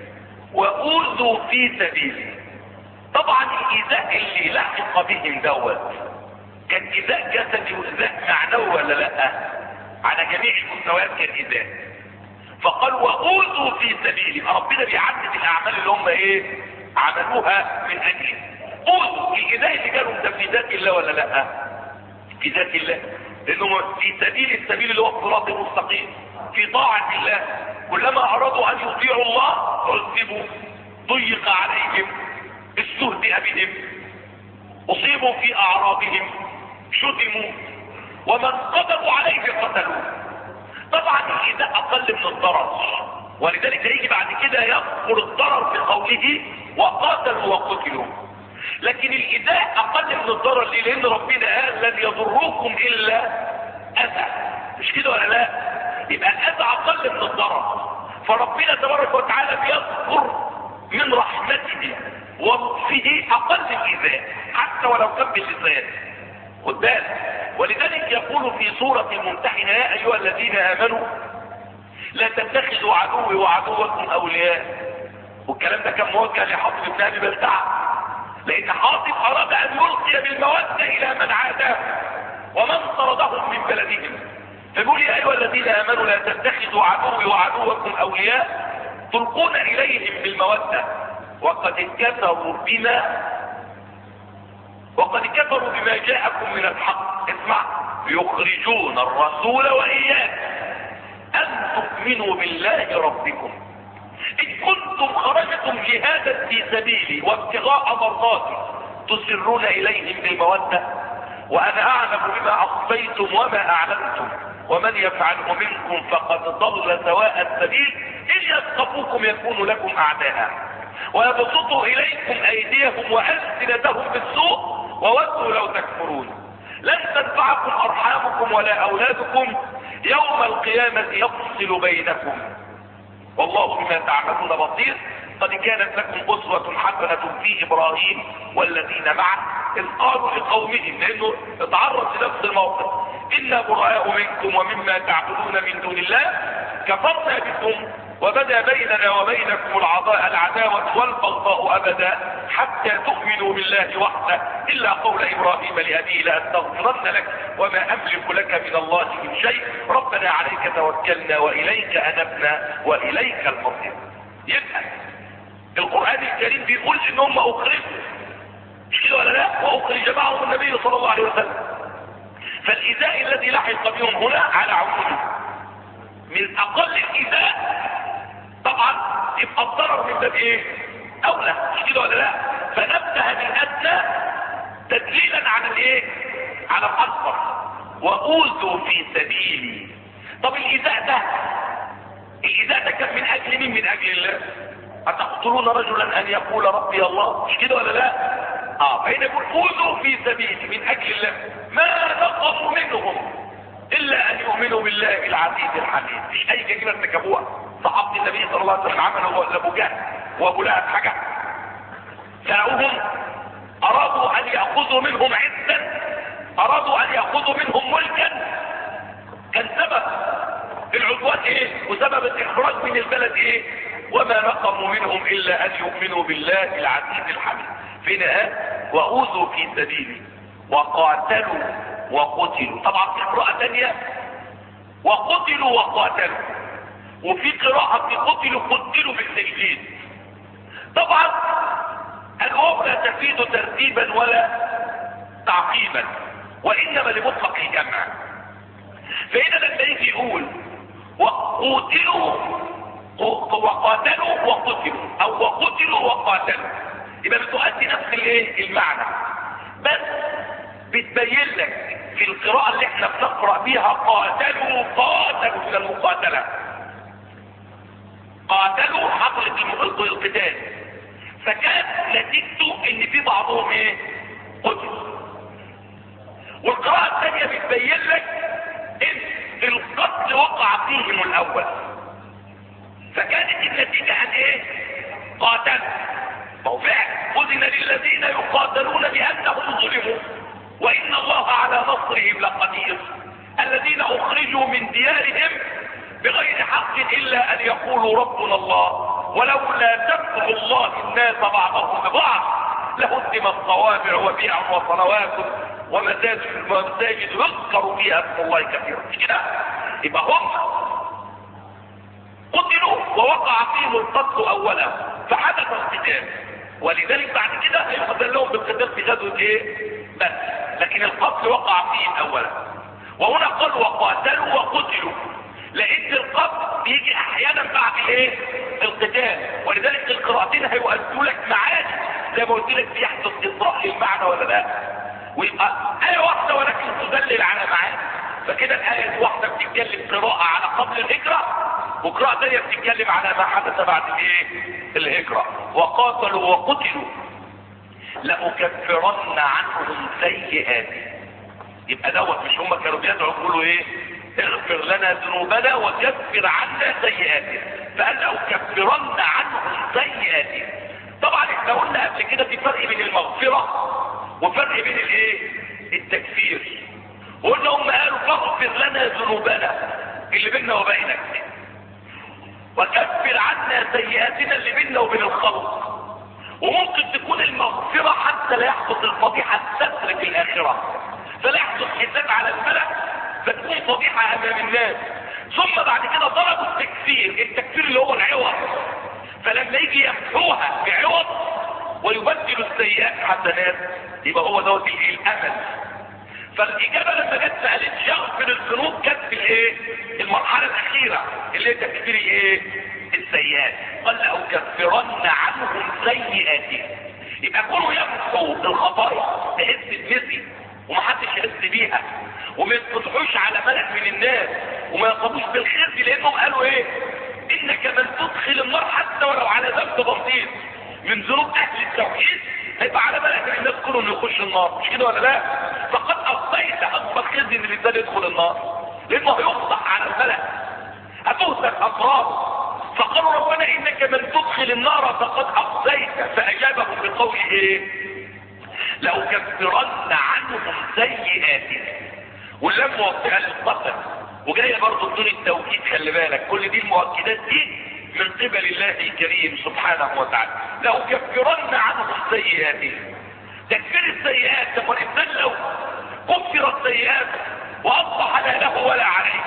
واوذوا في سبيلي. طبعا الايذاء اللي لحق بهم دوت كان ايذاء جسدي وايذاء معنوي ولا لا؟ على جميع المستويات كان ايذاء. فقال واوذوا في سبيلي، ربنا بيعدد الاعمال اللي هم ايه عملوها من اجله. اوذوا الايذاء اللي جالهم ده في ذات الله ولا لا؟ في ذات الله، لانه في سبيل السبيل اللي هو الصراط المستقيم في طاعة الله. كلما ارادوا ان يطيعوا الله عذبوا، ضيق عليهم، استهزئ بهم، اصيبوا في اعراضهم، شتموا، ومن قدروا عليه قتلوه. طبعا الايذاء اقل من الضرر، ولذلك هيجي بعد كده يذكر الضرر في قوله وقاتلوا وقتلوا. لكن الايذاء اقل من الضرر ليه؟ لان ربنا قال لن يضركم الا اذى، مش كده ولا لا؟ يبقى الاذى اقل من الضرر. فربنا تبارك وتعالى بيذكر من رحمته ولطفه اقل الايذاء حتى ولو كان باللسان. خد بالك. ولذلك يقول في سورة الممتحنة يا ايها الذين امنوا لا تتخذوا عدوي وعدوكم اولياء. والكلام ده كان موجه لحاطب بن ابي بلتعه، لان حاطب اراد ان يلقي بالمودة الى من عاداه ومن طردهم من بلدهم. فيقول يا ايها الذين امنوا لا تتخذوا عدوي وعدوكم اولياء تلقون اليهم بالمودة وقد كفروا بما جاءكم من الحق. اسمع، يخرجون الرسول واياكم ان تؤمنوا بالله ربكم ان كنتم خرجتم جهادا في سبيلي وابتغاء مرضاتي تسرون اليهم بالمودة وانا اعلم بما اخفيتم وما اعلنتم ومن يفعله منكم فقد ضل سواء السبيل ان يثقفوكم يكونوا لكم اعداء ويبسطوا اليكم ايديهم والسنتهم بالسوء وودوا لو تكفرون. لن تنفعكم ارحامكم ولا اولادكم يوم القيامة يفصل بينكم والله بما تعملون بصير. قد كانت لكم اسوة حسنة في ابراهيم والذين معه اذ قالوا لقومهم، لانه اتعرض لنفس الموقف، انا براء منكم ومما تعبدون من دون الله كفرنا بكم وبدا بيننا وبينكم العداوة والبغضاء ابدا حتى تؤمنوا بالله وحده الا قول ابراهيم لابيه لاستغفرن لك وما املك لك من الله من شيء ربنا عليك توكلنا واليك انبنا واليك المصير. يبقى القرآن الكريم بيقول ان هم اخرجوا، مش كده ولا لا؟ واخرج معهم النبي صلى الله عليه وسلم. فالايذاء الذي لحق بهم هنا على عمومه. من اقل الايذاء طبعا يبقى الضرر من باب ايه؟ اولى، مش كده ولا لا؟ فنبه بالادنى تدليلا على الايه؟ على الاكبر. وأوذوا في سبيلي. طب الإيذاء ده كان من أجل مين؟ من أجل الله. أتقتلون رجلا أن يقول ربي الله؟ مش كده ولا لا؟ فإن يقول أوذوا في سبيلي من أجل الله، ما نقموا منهم إلا أن يؤمنوا بالله العزيز الحميد. مش أي جريمة ارتكبوها صحابة النبي صلى الله عليه وسلم عملوا ولا أبو جهل وأبو لهب حاجة؟ جاءوهم أرادوا أن يأخذوا منهم عزا، أرادوا أن يأخذوا منهم ملكا. كان سبب العدوان إيه؟ وسبب الإخراج من البلد إيه؟ وما نقموا منهم إلا أن يؤمنوا بالله العزيز الحميد. فين وأوذوا في سبيلي وقاتلوا وقتلوا. طبعا في قراءة ثانية وقتلوا وقاتلوا، وفي قراءة في قتلوا بالتجديد. طبعا الواو لا تفيد ترتيبا ولا تعقيبا، وإنما لمطلق الجمع. فإذا لما يجي يقول وقتلوا وقاتلوا وقتلوا او وقتلوا وقاتلوا، يبقى بتؤدي نفس المعنى، بس بتبين لك في القراءة اللي احنا بنقرأ بيها قاتلوا من المقاتلة، قاتلوا حصلت القتال، فكان نتيجته ان في بعضهم قتل. والقراءة الثانية بتبين لك ان القتل وقع فيهم الاول، فكانت النتيجة عن قاتل. وفعل أذن للذين يقاتلون بأنهم ظلموا وإن الله على نصرهم لقدير. الذين أخرجوا من ديارهم بغير حق إلا أن يقولوا ربنا الله ولولا دفع الله الناس بعضهم ببعض لهدمت صوامع وبيع وصلوات ومساجد يذكر فيها اسم الله كثيرا. كده يبقى هم قتلوا ووقع فيهم القتل اولا فحدث القتال، ولذلك بعد كده هيقتل لهم بالقتال في غزوه بس، لكن القتل وقع فيهم اولا. وهنا قال وقاتلوا وقتلوا، لان القتل بيجي احيانا بعد القتال، ولذلك القراءتين هيؤدوا لك معاني زي ما قلت لك بيحدث اطراء للمعنى ولا لا، ويبقى ايه واحده ولكن تدلل على معاني. فكده الايه واحده بتتكلم قراءه على قبل الهجره، وقراءة ثانية بتتكلم على ما حدث بعد الهجرة. وقاتلوا وقتلوا لأكفرن عنهم سيئاتهم. يبقى دوت مش هم كانوا بيدعوا يقولوا اغفر لنا ذنوبنا وكفر عنا سيئاتنا، فقال لأكفرن عنهم سيئاتهم. طبعا احنا قلنا قبل كده في فرق بين المغفرة وفرق بين التكفير. وقلنا هم قالوا فاغفر لنا ذنوبنا اللي بيننا وبينك وكفر عنا سيئاتنا اللي بيننا وبين الخلق. وممكن تكون المغفرة حتى لا يحدث الفضيحة الستر في الآخرة، فلا يحدث حساب على الملأ فتكون فضيحة أمام الناس. ثم بعد كده ضربوا التكفير اللي هو العوض، فلما يجي يمحوها بعوض ويبدل السيئات حسنات يبقى هو دوت الأمل. فالإجابة لما جت سألت يغفر الذنوب كانت في المرحلة الأخيرة اللي هي تكفير السيئات. قال لأكفرن عنهم سيئاتهم، يبقى كله يمحوا الخطايا تحس بنسي ومحدش يحس بيها، وما يتفتحوش على ملأ من الناس، وما يقضوش بالخزي، لأنهم قالوا إنك من تدخل النار حتى ولو على ذنب بسيط من ذنوب أهل التوحيد هيبقى على ملأ من الناس كلهم يخش النار، مش كده ولا لا؟ فقد أفضيت أكبر خزي إن الإنسان يدخل النار، لأنه هيفضح على الملأ، هتهتك أسرار. فقالوا ربنا إنك من تدخل النار فقد أفضيت، فأجابهم بقوله لأكفرن عنهم سيئاتهم. واللام موطئة للقسم وجاية برضه بدون التوكيد، خلي بالك كل دي المؤكدات دي من قبل الله الكريم سبحانه وتعالى. لأكفرن عنهم سيئاتهم. تكفير السيئات لما الإنسان لو كفر السيئات وأصبح لا له ولا عليه،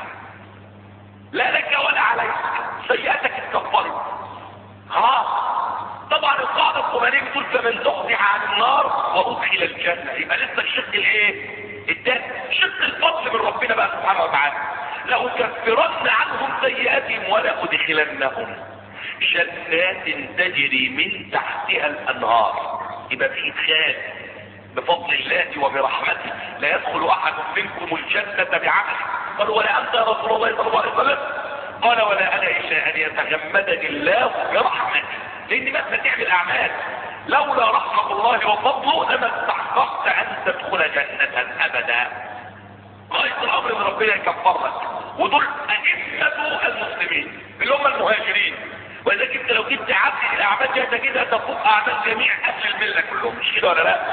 لا لك ولا عليك، سيئاتك اتكفرت خلاص. طبعا القاعدة القرآنية بتقول فمن زحزح عن النار وأدخل الجنة، يبقى لسه الشق التاني، شق الفضل من ربنا بقى سبحانه وتعالى. لأكفرن عنهم سيئاتهم ولأدخلنهم جنات تجري من تحتها الأنهار. يبقى في إدخال بفضل الله وبرحمته لا يدخل احد منكم الجنة بعمله. قال ولا انت يا رسول الله صلى الله عليه وسلم؟ قال ولا انا الا ان يتغمدني الله برحمته. لان مهما تعمل اعمال لولا رحمة الله وفضله لما استحققت ان تدخل جنة ابدا. غاية الامر ان ربنا يكفر لك، ودول ائمة المسلمين اللي هم المهاجرين. ولذلك انت لو جبت عبد الاعمال دي هتجدها تفوق اعمال جميع اهل المله كلهم، مش كده ولا لا؟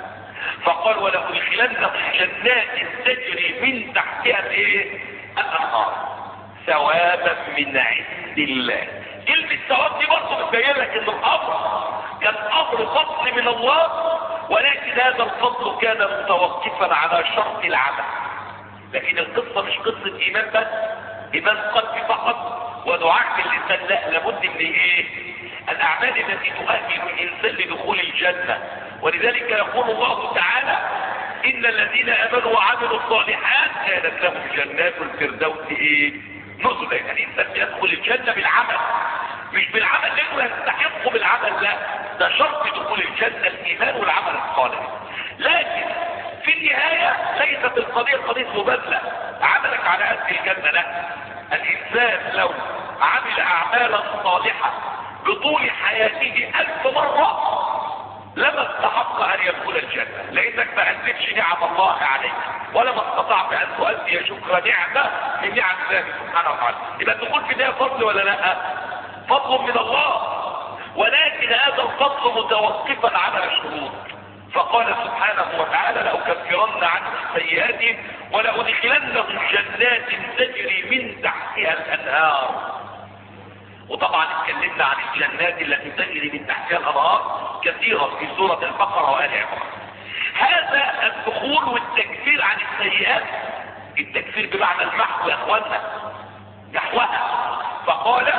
فقال ولأدخلنهم جنات تجري من تحتها الايه؟ الانهار ثوابا من عند الله. كلمه ثواب دي برضه بتبين لك ان الامر كان امر فضل من الله، ولكن هذا الفضل كان متوقفا على شرط العمل. لكن القصه مش قصه ايمان بس، ايمان قلبي فقط ودعاء باللسان، لا، لابد من ايه؟ الاعمال التي تؤهل الانسان لدخول الجنه. ولذلك يقول الله تعالى ان الذين امنوا وعملوا الصالحات كانت لهم جنات الفردوس ايه؟ نزلا. يعني الانسان يدخل الجنه بالعمل، مش بالعمل لانه يستحق بالعمل، لا، ده شرط دخول الجنه الايمان والعمل الصالح. لكن في النهايه ليست القضيه قضيه مبادله، عملك على قد الجنه، لا. الانسان لو عمل اعمالا صالحة بطول حياته 1000 مرة لما استحق ان يدخل الجنة، لانك ما اديتش نعم الله عليك ولما استطعت ان تؤدي شكر نعمة من نعم الله سبحانه وتعالى. يبقى تقول في ده فضل ولا لا؟ فضل من الله، ولكن هذا الفضل متوقفا على الشروط. فقال سبحانه وتعالى لأكفرن عنهم سيئاتهم ولأدخلنهم جنات تجري من تحتها الأنهار. وطبعا اتكلمنا عن الجنات التي تجري من تحتها الأنهار كثيرا في سورة البقرة وآل عمران. هذا الدخول والتكفير عن السيئات، التكفير بمعنى المحو يا اخوانا، نحوها. فقال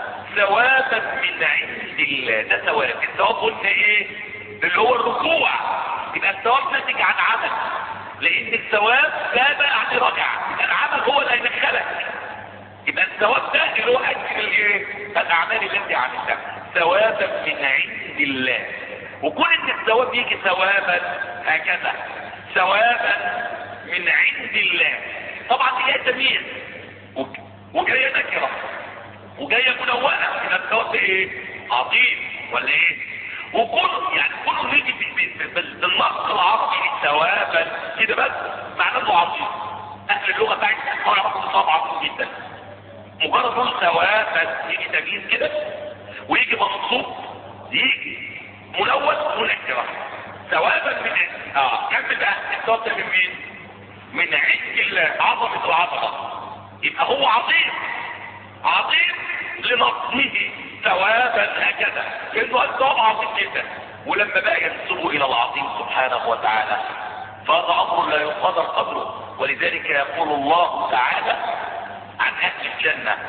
ثوابا من عند الله، ده ثواب. الثواب قلنا ايه؟ اللي هو الركوع. يبقى الثواب ناتج عن عمل، لان الثواب ثابت يعني رجع، العمل هو اللي هيدخلك. يبقى الثواب ده اللي هو اجر الايه؟ الاعمال التي عملتها ثوابا من عند الله. وكون ان الثواب يجي ثوابا هكذا ثوابا من عند الله، طبعا دي جايه تمييز وجايه نكره وجايه منوعه. يبقى الثواب ده ايه؟ عظيم ولا ايه؟ وكله يعني كله يجي بالنص العربي ثوابا كده بس معناه انه عظيم. اهل اللغه بتاعتنا يعرفوا الثواب عظيم جدا. مجرد نقول ثوابا يجي تمييز كده، ويجي منصوب، يجي ملون ونكره. ثوابا من كمل بقى. الثواب ده من مين؟ من عند الله، عظمه العظمه. يبقى هو عظيم، عظيم لنظمه ثوابا هكذا، لانه الثواب عظيم جدا. ولما بقى ينسبه الى العظيم سبحانه وتعالى فهذا امر لا يقدر قدره. ولذلك يقول الله تعالى عن اهل الجنه،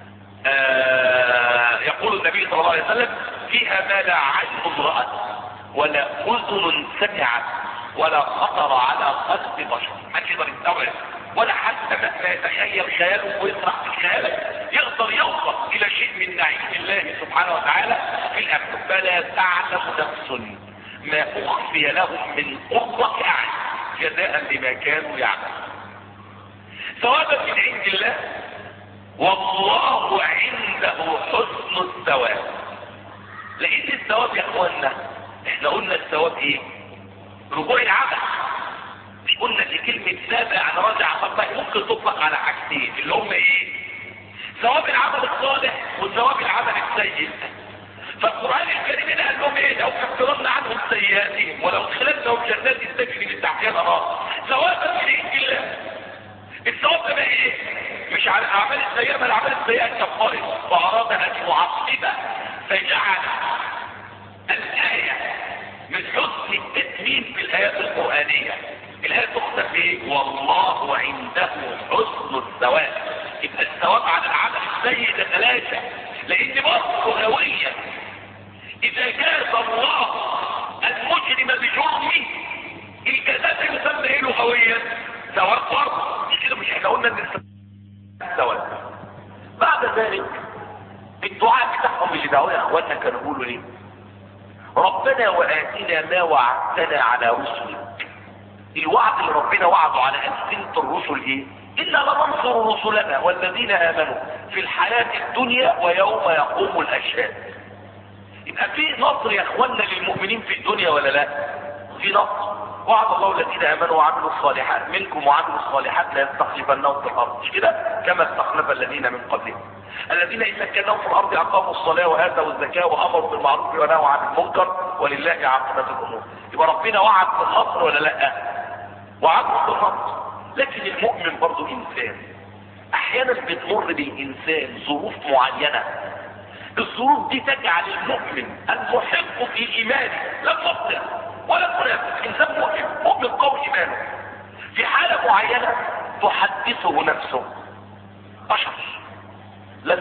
يقول النبي صلى الله عليه وسلم فيها ما لا عين رأت ولا اذن سمعت ولا خطر على قلب بشر. ما يقدر يستوعب ولا حتى ما يتخيل خياله ويسرح في خياله يقدر يوصل الى شيء من نعيم الله سبحانه وتعالى في الامر. فلا تعلم نفس ما اخفي لهم من قرة اعين جزاء بما كانوا يعملون. ثوابا من عند الله، والله عنده حسن الثواب. لان الثواب يا اخوانا احنا قلنا الثواب ايه؟ رجوع العمل. مش قلنا في كلمة ثابة يعني رجع، طب ممكن تطلق على حاجتين اللي هم ايه؟ ثواب العمل الصالح وثواب العمل السيء. فالقرآن الكريم قال لهم ايه؟ لو كفرنا عنهم سيئاتهم ولو ادخلناهم جنات تجري من تحتها الانهار ثوابا من عند الله. الثواب ده بقى ايه؟ مش على الاعمال السيئة، ما الاعمال السيئة كفارة، فاراد ان يعقبها فجعل الآية من حسن التتميم في الآيات القرآنية. الآية تختم ايه؟ والله عنده حسن الثواب. يبقى الثواب على العمل السيء ده ثلاثة، لأن برضه هوية إذا جاز الله المجرم بجرمه الجزاء يسمى ايه له هوية؟ ثواب برضه. مش كده؟ مش احنا قلنا ان الثواب. بعد ذلك الدعاء بتاعهم اللي دعوه يا اخواننا كانوا بيقولوا ايه؟ ربنا وآتنا ما وعدتنا على رسلك. الوعد اللي ربنا وعده على ألسنة الرسل ايه؟ إلا لننصر رسلنا والذين آمنوا في الحياة الدنيا ويوم يقوم الأشهاد. يبقى في نصر يا اخوانا للمؤمنين في الدنيا ولا لا؟ في نصر. وعد الله الذين آمنوا وعملوا الصالحات منكم وعملوا الصالحات لا يستخلفنهم في الأرض، مش كده؟ كما استخلف الذين من قبلهم الذين إن مكناهم في الأرض أقاموا الصلاة وآتوا الزكاة وأمروا بالمعروف ونهوا عن المنكر ولله عاقبة الأمور. يبقى ربنا وعد بالنصر ولا لا؟ وعد بالنصر. لكن المؤمن برضه إنسان، أحيانا بتمر بالإنسان ظروف معينة، الظروف دي تجعل المؤمن المحق في إيمانه لم يبطل ولا منافق، إنسان مؤمن قوي إيمانه في حالة معينة تحدثه نفسه بشر لم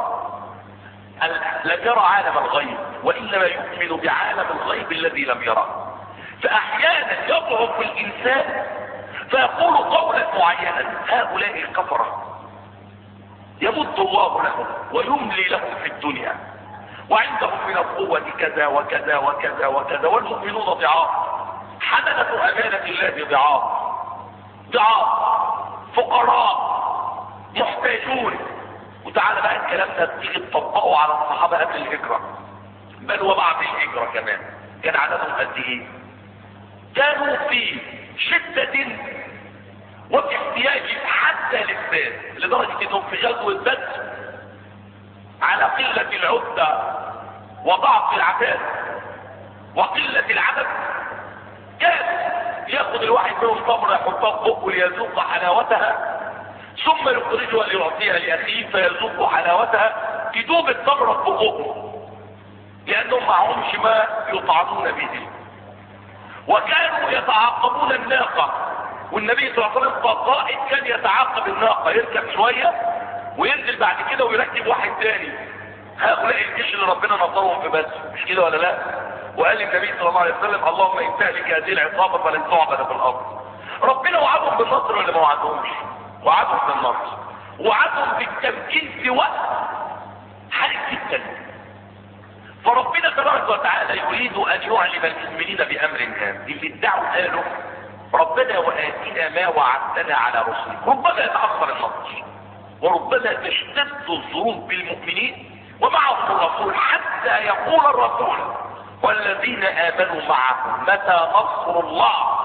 يرى عالم الغيب، وإنما يؤمن بعالم الغيب الذي لم يره. فأحيانا يضعف الإنسان فيقول قولا معينا، هؤلاء الكفرة يمد الله لهم ويملي لهم في الدنيا وعندهم من القوة كذا وكذا وكذا وكذا، والمؤمنون ضعاف، حملة أمانة الله ضعاف فقراء محتاجون. وتعالى بقى الكلام ده تيجي تطبقه على الصحابة قبل الهجرة بل وبعد الهجرة كمان، كان عددهم قد ايه؟ كانوا في شدة وفي احتياج حتى للذات، لدرجة انهم في غزوة بدر على قلة العدة وضعف العتاد وقلة العدد كان ياخذ الواحد منهم تمرة يحطها في بقه ليذوق حلاوتها ثم يخرجها ليعطيها لاخيه فيذوق حلاوتها، تدوب التمرة في بقه لانهم معهمش ما يطعمون به. وكانوا يتعاقبون الناقة، والنبي صلى الله عليه وسلم قائد كان يتعاقب الناقة، يركب شوية وينزل بعد كده ويركب واحد تاني. هؤلاء الجيش اللي ربنا نصرهم في بدر، مش كده ولا لا؟ وقال النبي صلى الله عليه وسلم اللهم ان تهلك هذه العصابة فلن تعبد في الارض. ربنا وعدهم بالنصر ولا ما وعدهمش؟ وعدهم بالنصر، وعدهم بالتمكين في وقت حرج جدا. فربنا تبارك وتعالى يريد ان يعلم المؤمنين بامر هام، اللي ادعوا قالوا ربنا وآتنا ما وعدتنا على رسلك. ربما يتأخر النصر وربما تشتد الظروف بالمؤمنين ومعهم الرسول حتى يقول الرسول والذين آمنوا معه متى نصر الله.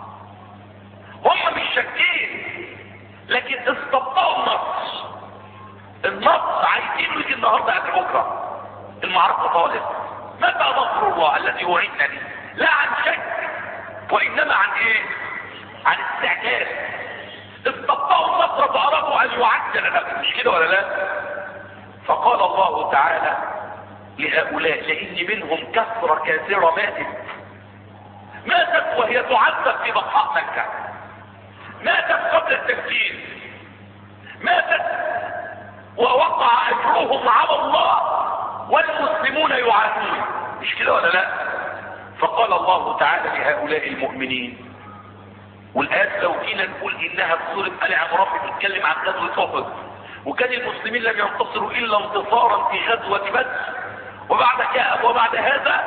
هم مش شاكين لكن استبطأوا النصر عايزين يجي النهارده قبل بكره. المعركة طالب متى نصر الله الذي وعدنا به، لا عن شك وإنما عن ايه؟ عن استعجال. استبطأوا النصر فأرادوا أن يعجل لهم، مش كده ولا لا؟ فقال الله تعالى لهؤلاء لأن منهم كثرة كثيرة ماتت وهي تعذب في بقاء مكة، ماتت قبل التسجيل، ماتت ووقع أجرهم على الله والمسلمون يعانون، مش كده ولا لا؟ فقال الله تعالى لهؤلاء المؤمنين، والآيات لو جينا نقول إنها في سورة آل عمران بتتكلم عن غزوة أحد، وكان المسلمين لم ينتصروا إلا انتصارا في غزوة بدر، وبعد هذا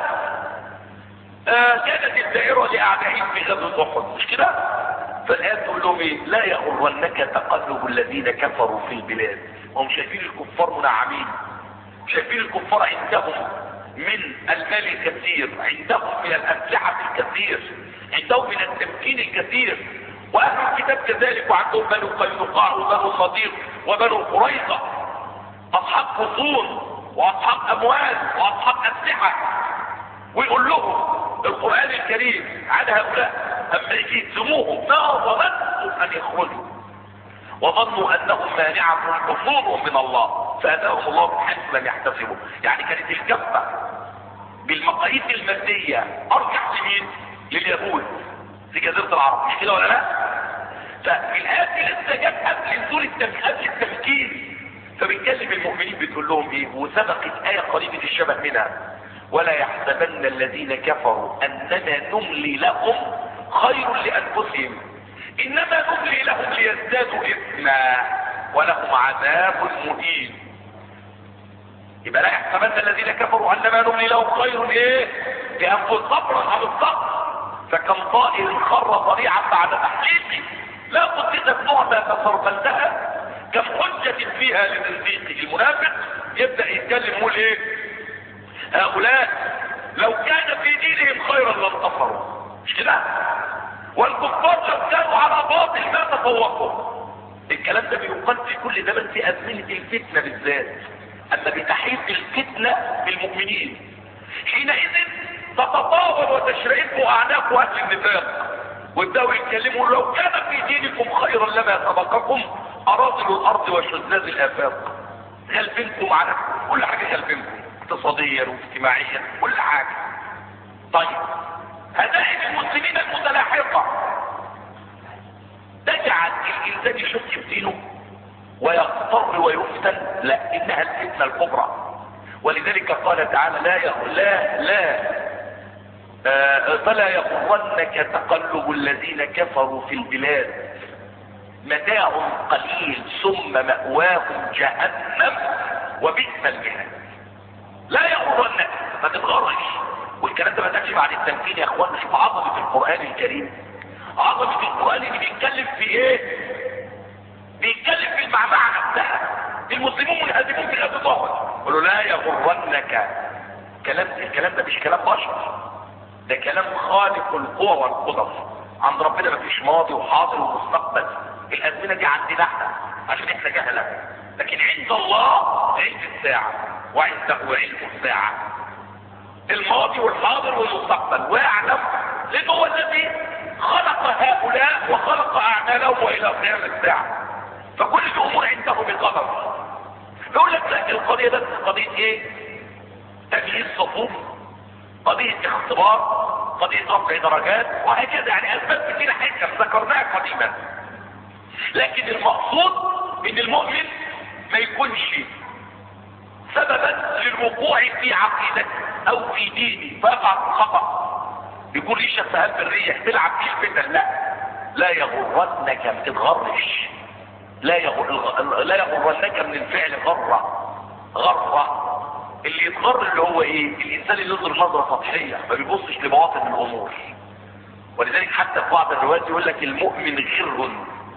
كانت الدائرة لأعدائهم في غزوة أحد، مش كده؟ فالآيات تقول لهم إيه؟ لا يغرنك تقلب الذين كفروا في البلاد. هم شايفين الكفار منعمين، شايفين الكفار عندهم من المال الكثير، عندهم من الأسلحة الكثير، عندهم من التمكين الكثير، وأهل الكتاب كذلك، وعندهم بنو قينقاع وبنو النضير وبنو قريظة، أصحاب حصون وأصحاب أموال وأصحاب أسلحة. ويقول لهم القرآن الكريم على هؤلاء أما يجيزموهم ما ظننتم أن يخرجوا وظنوا أنهم مانعهم حصولهم من الله فأتاهم الله من حيث لم يحتسبوا. يعني كانت الكفة بالمقاييس المادية أرجح لمين؟ لليهود في جزيرة العرب، مش كده ولا لا؟ ففي الآيات لسه جت قبل نزول قبل التمكين، فبنكلم المؤمنين بتقول لهم ايه؟ وسبقت آية قريبة الشبه منها، ولا يحسبن الذين كفروا أننا نملي لهم خير لأنفسهم إنما نملي لهم ليزدادوا إثما ولهم عذاب مهين. يبقى لا يحسبن الذين كفروا أنما نملي لهم خير ايه بأنفس صبرا على الصبر، فكم طائر خر طريعا بعد تحقيقه، لا قدست نعمة فصرفلتها، كم حجة فيها لزنديقه. المنافق يبدأ يتكلم يقول ايه؟ هؤلاء لو كان في دينهم خيرا لانتصروا، مش كده؟ والكفار لو كانوا على باطل ما تفوقوا. الكلام ده بيقال في كل زمن في أزمنة الفتنة بالذات، أما بتحيط الفتنة بالمؤمنين حينئذ تتطاول وتشرئب أعناق أهل النفاق، ويبدأوا يتكلموا لو كان في دينكم خيرا لما سبقكم أراضل الأرض وشذاذ الآفاق. غلبنكم على كل حاجة، غلبنكم اقتصاديا واجتماعيا كل حاجة. طيب هدائم المسلمين المتلاحقة تجعل الإنسان يشك في دينه ويضطر ويفتن؟ لا، إنها الفتنة الكبرى. ولذلك قال تعالى فلا يغرنك تقلب الذين كفروا في البلاد متاع قليل ثم مأواهم جهنم وبئس المهاد. لا يغرنك، ما تتغرش. والكلام ده ما تكشف عن التمكين يا اخوان. شوف عظمة القرآن الكريم، عظمة القرآن اللي بيتكلم في ايه؟ بيتكلم في المعمعة نفسها. المسلمون منهزمون في الأرض ظاهر. قالوا لا يغرنك. الكلام ده مش كلام بشر، ده كلام خالق القوى والقدر. عند ربنا مفيش ماضي وحاضر ومستقبل، الأزمنة دي عندنا احنا عشان احنا جهلة، لكن عند الله علم الساعة وعنده علم الساعة، الماضي والحاضر والمستقبل، ويعلم لأنه هو الذي خلق هؤلاء وخلق أعمالهم وإلى قيام الساعة، فكل الأمور عنده بقدر. يقول لك لا، القضية بس قضية ايه؟ تمييز صفوف، قضية اختبار، قضية رفع درجات وهكذا، يعني أسباب كتير حكم ذكرناها قديما. لكن المقصود ان المؤمن ما يكونش سببا للوقوع في عقيدته او في دينه فيقع في الخطأ، يكون ليه شفهات برية تلعب فيه الفتن. لا يغرنك، ما تتغرش. لا يغرنك من الفعل غرة. اللي يتغر اللي هو ايه؟ الانسان اللي ينظر نظرة سطحية ما بيبصش لمواطن الامور. ولذلك حتى في بعض الروايات يقول لك المؤمن غر.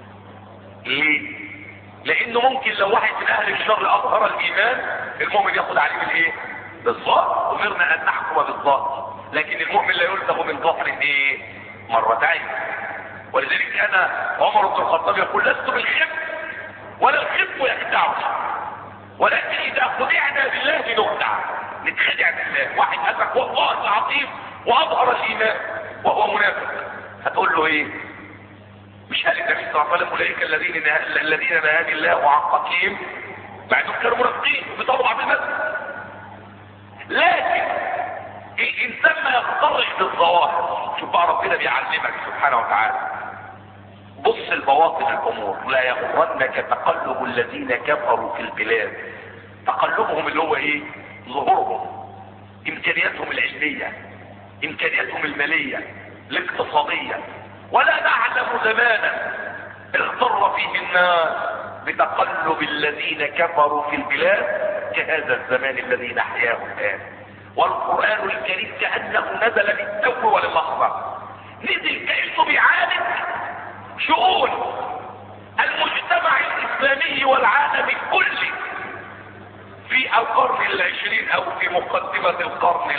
ليه؟ لانه ممكن لو واحد من اهل الشر اظهر الايمان المؤمن ياخد عليه بالايه؟ بالظاهر. امرنا ان نحكم بالظاهر، لكن المؤمن لا يلزم من ظهر ايه؟ مرتين. ولذلك كان عمر بن الخطاب يقول لست بالخف ولا الخف يخدعنا، ولكن اذا خدعنا بالله نخدع. نتخدع بالله. واحد قال لك والله العظيم واظهر الايمان وهو منافق، هتقول له ايه؟ مش قال النبي صلى الله عليه وسلم اولئك الذين نهاني الله عن قتلهم، مع انهم كانوا منافقين وبيطلعوا عبد المسجد. لكن الانسان ما يغترش بالظواهر. شوف بقى ربنا بيعلمك سبحانه وتعالى، بص البواطن الامور. لا يغرنك تقلب الذين كفروا في البلاد. تقلبهم اللي هو ايه؟ ظهورهم، امكانياتهم العلمية، امكانياتهم المالية الاقتصادية. ولا نعلم زمانا اغتر فيه الناس بتقلب الذين كفروا في البلاد كهذا الزمان الذي نحياه الآن. والقرآن الكريم كأنه نزل للتو وللحظة، نزل كأنه بيعالج شؤون المجتمع الإسلامي والعالم كله في القرن العشرين او في مقدمة القرن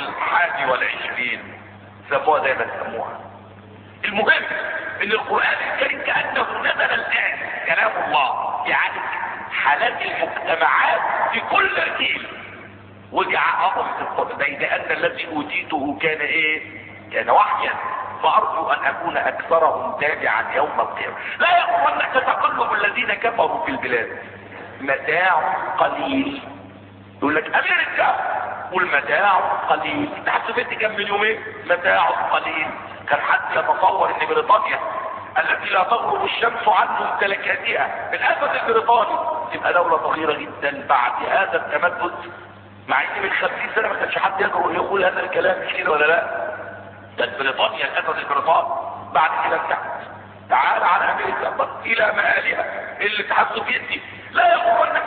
21 سموها زي ما سموها. المهم ان القرآن الكريم كأنه نزل الآن كلام الله يعني حالات المجتمعات في كل جيل، وجع عظمة القرآن بين ان الذي اوتيته كان ايه؟ كان وحيا، فارجو ان اكون اكثرهم تابعا يوم القيامة. لا يغرنك تقلب الذين كفروا في البلاد متاع قليل. يقول لك امريكا والمتاع قليل، انت حسبت كم من يومين؟ متاع قليل. كان حد يتصور ان بريطانيا التي لا تغرب الشمس عن ممتلكاتها بالاسد البريطاني تبقى دولة صغيرة جدا بعد هذا التمدد، مع ان من 50 سنة ما كانش حد يقول هذا الكلام، مش كده ولا لا؟ كانت بريطانيا الاسد البريطاني، بعد كده انتهت. تعال على امريكا الى مآلها الاتحاد السوفيتي. لا يغرنك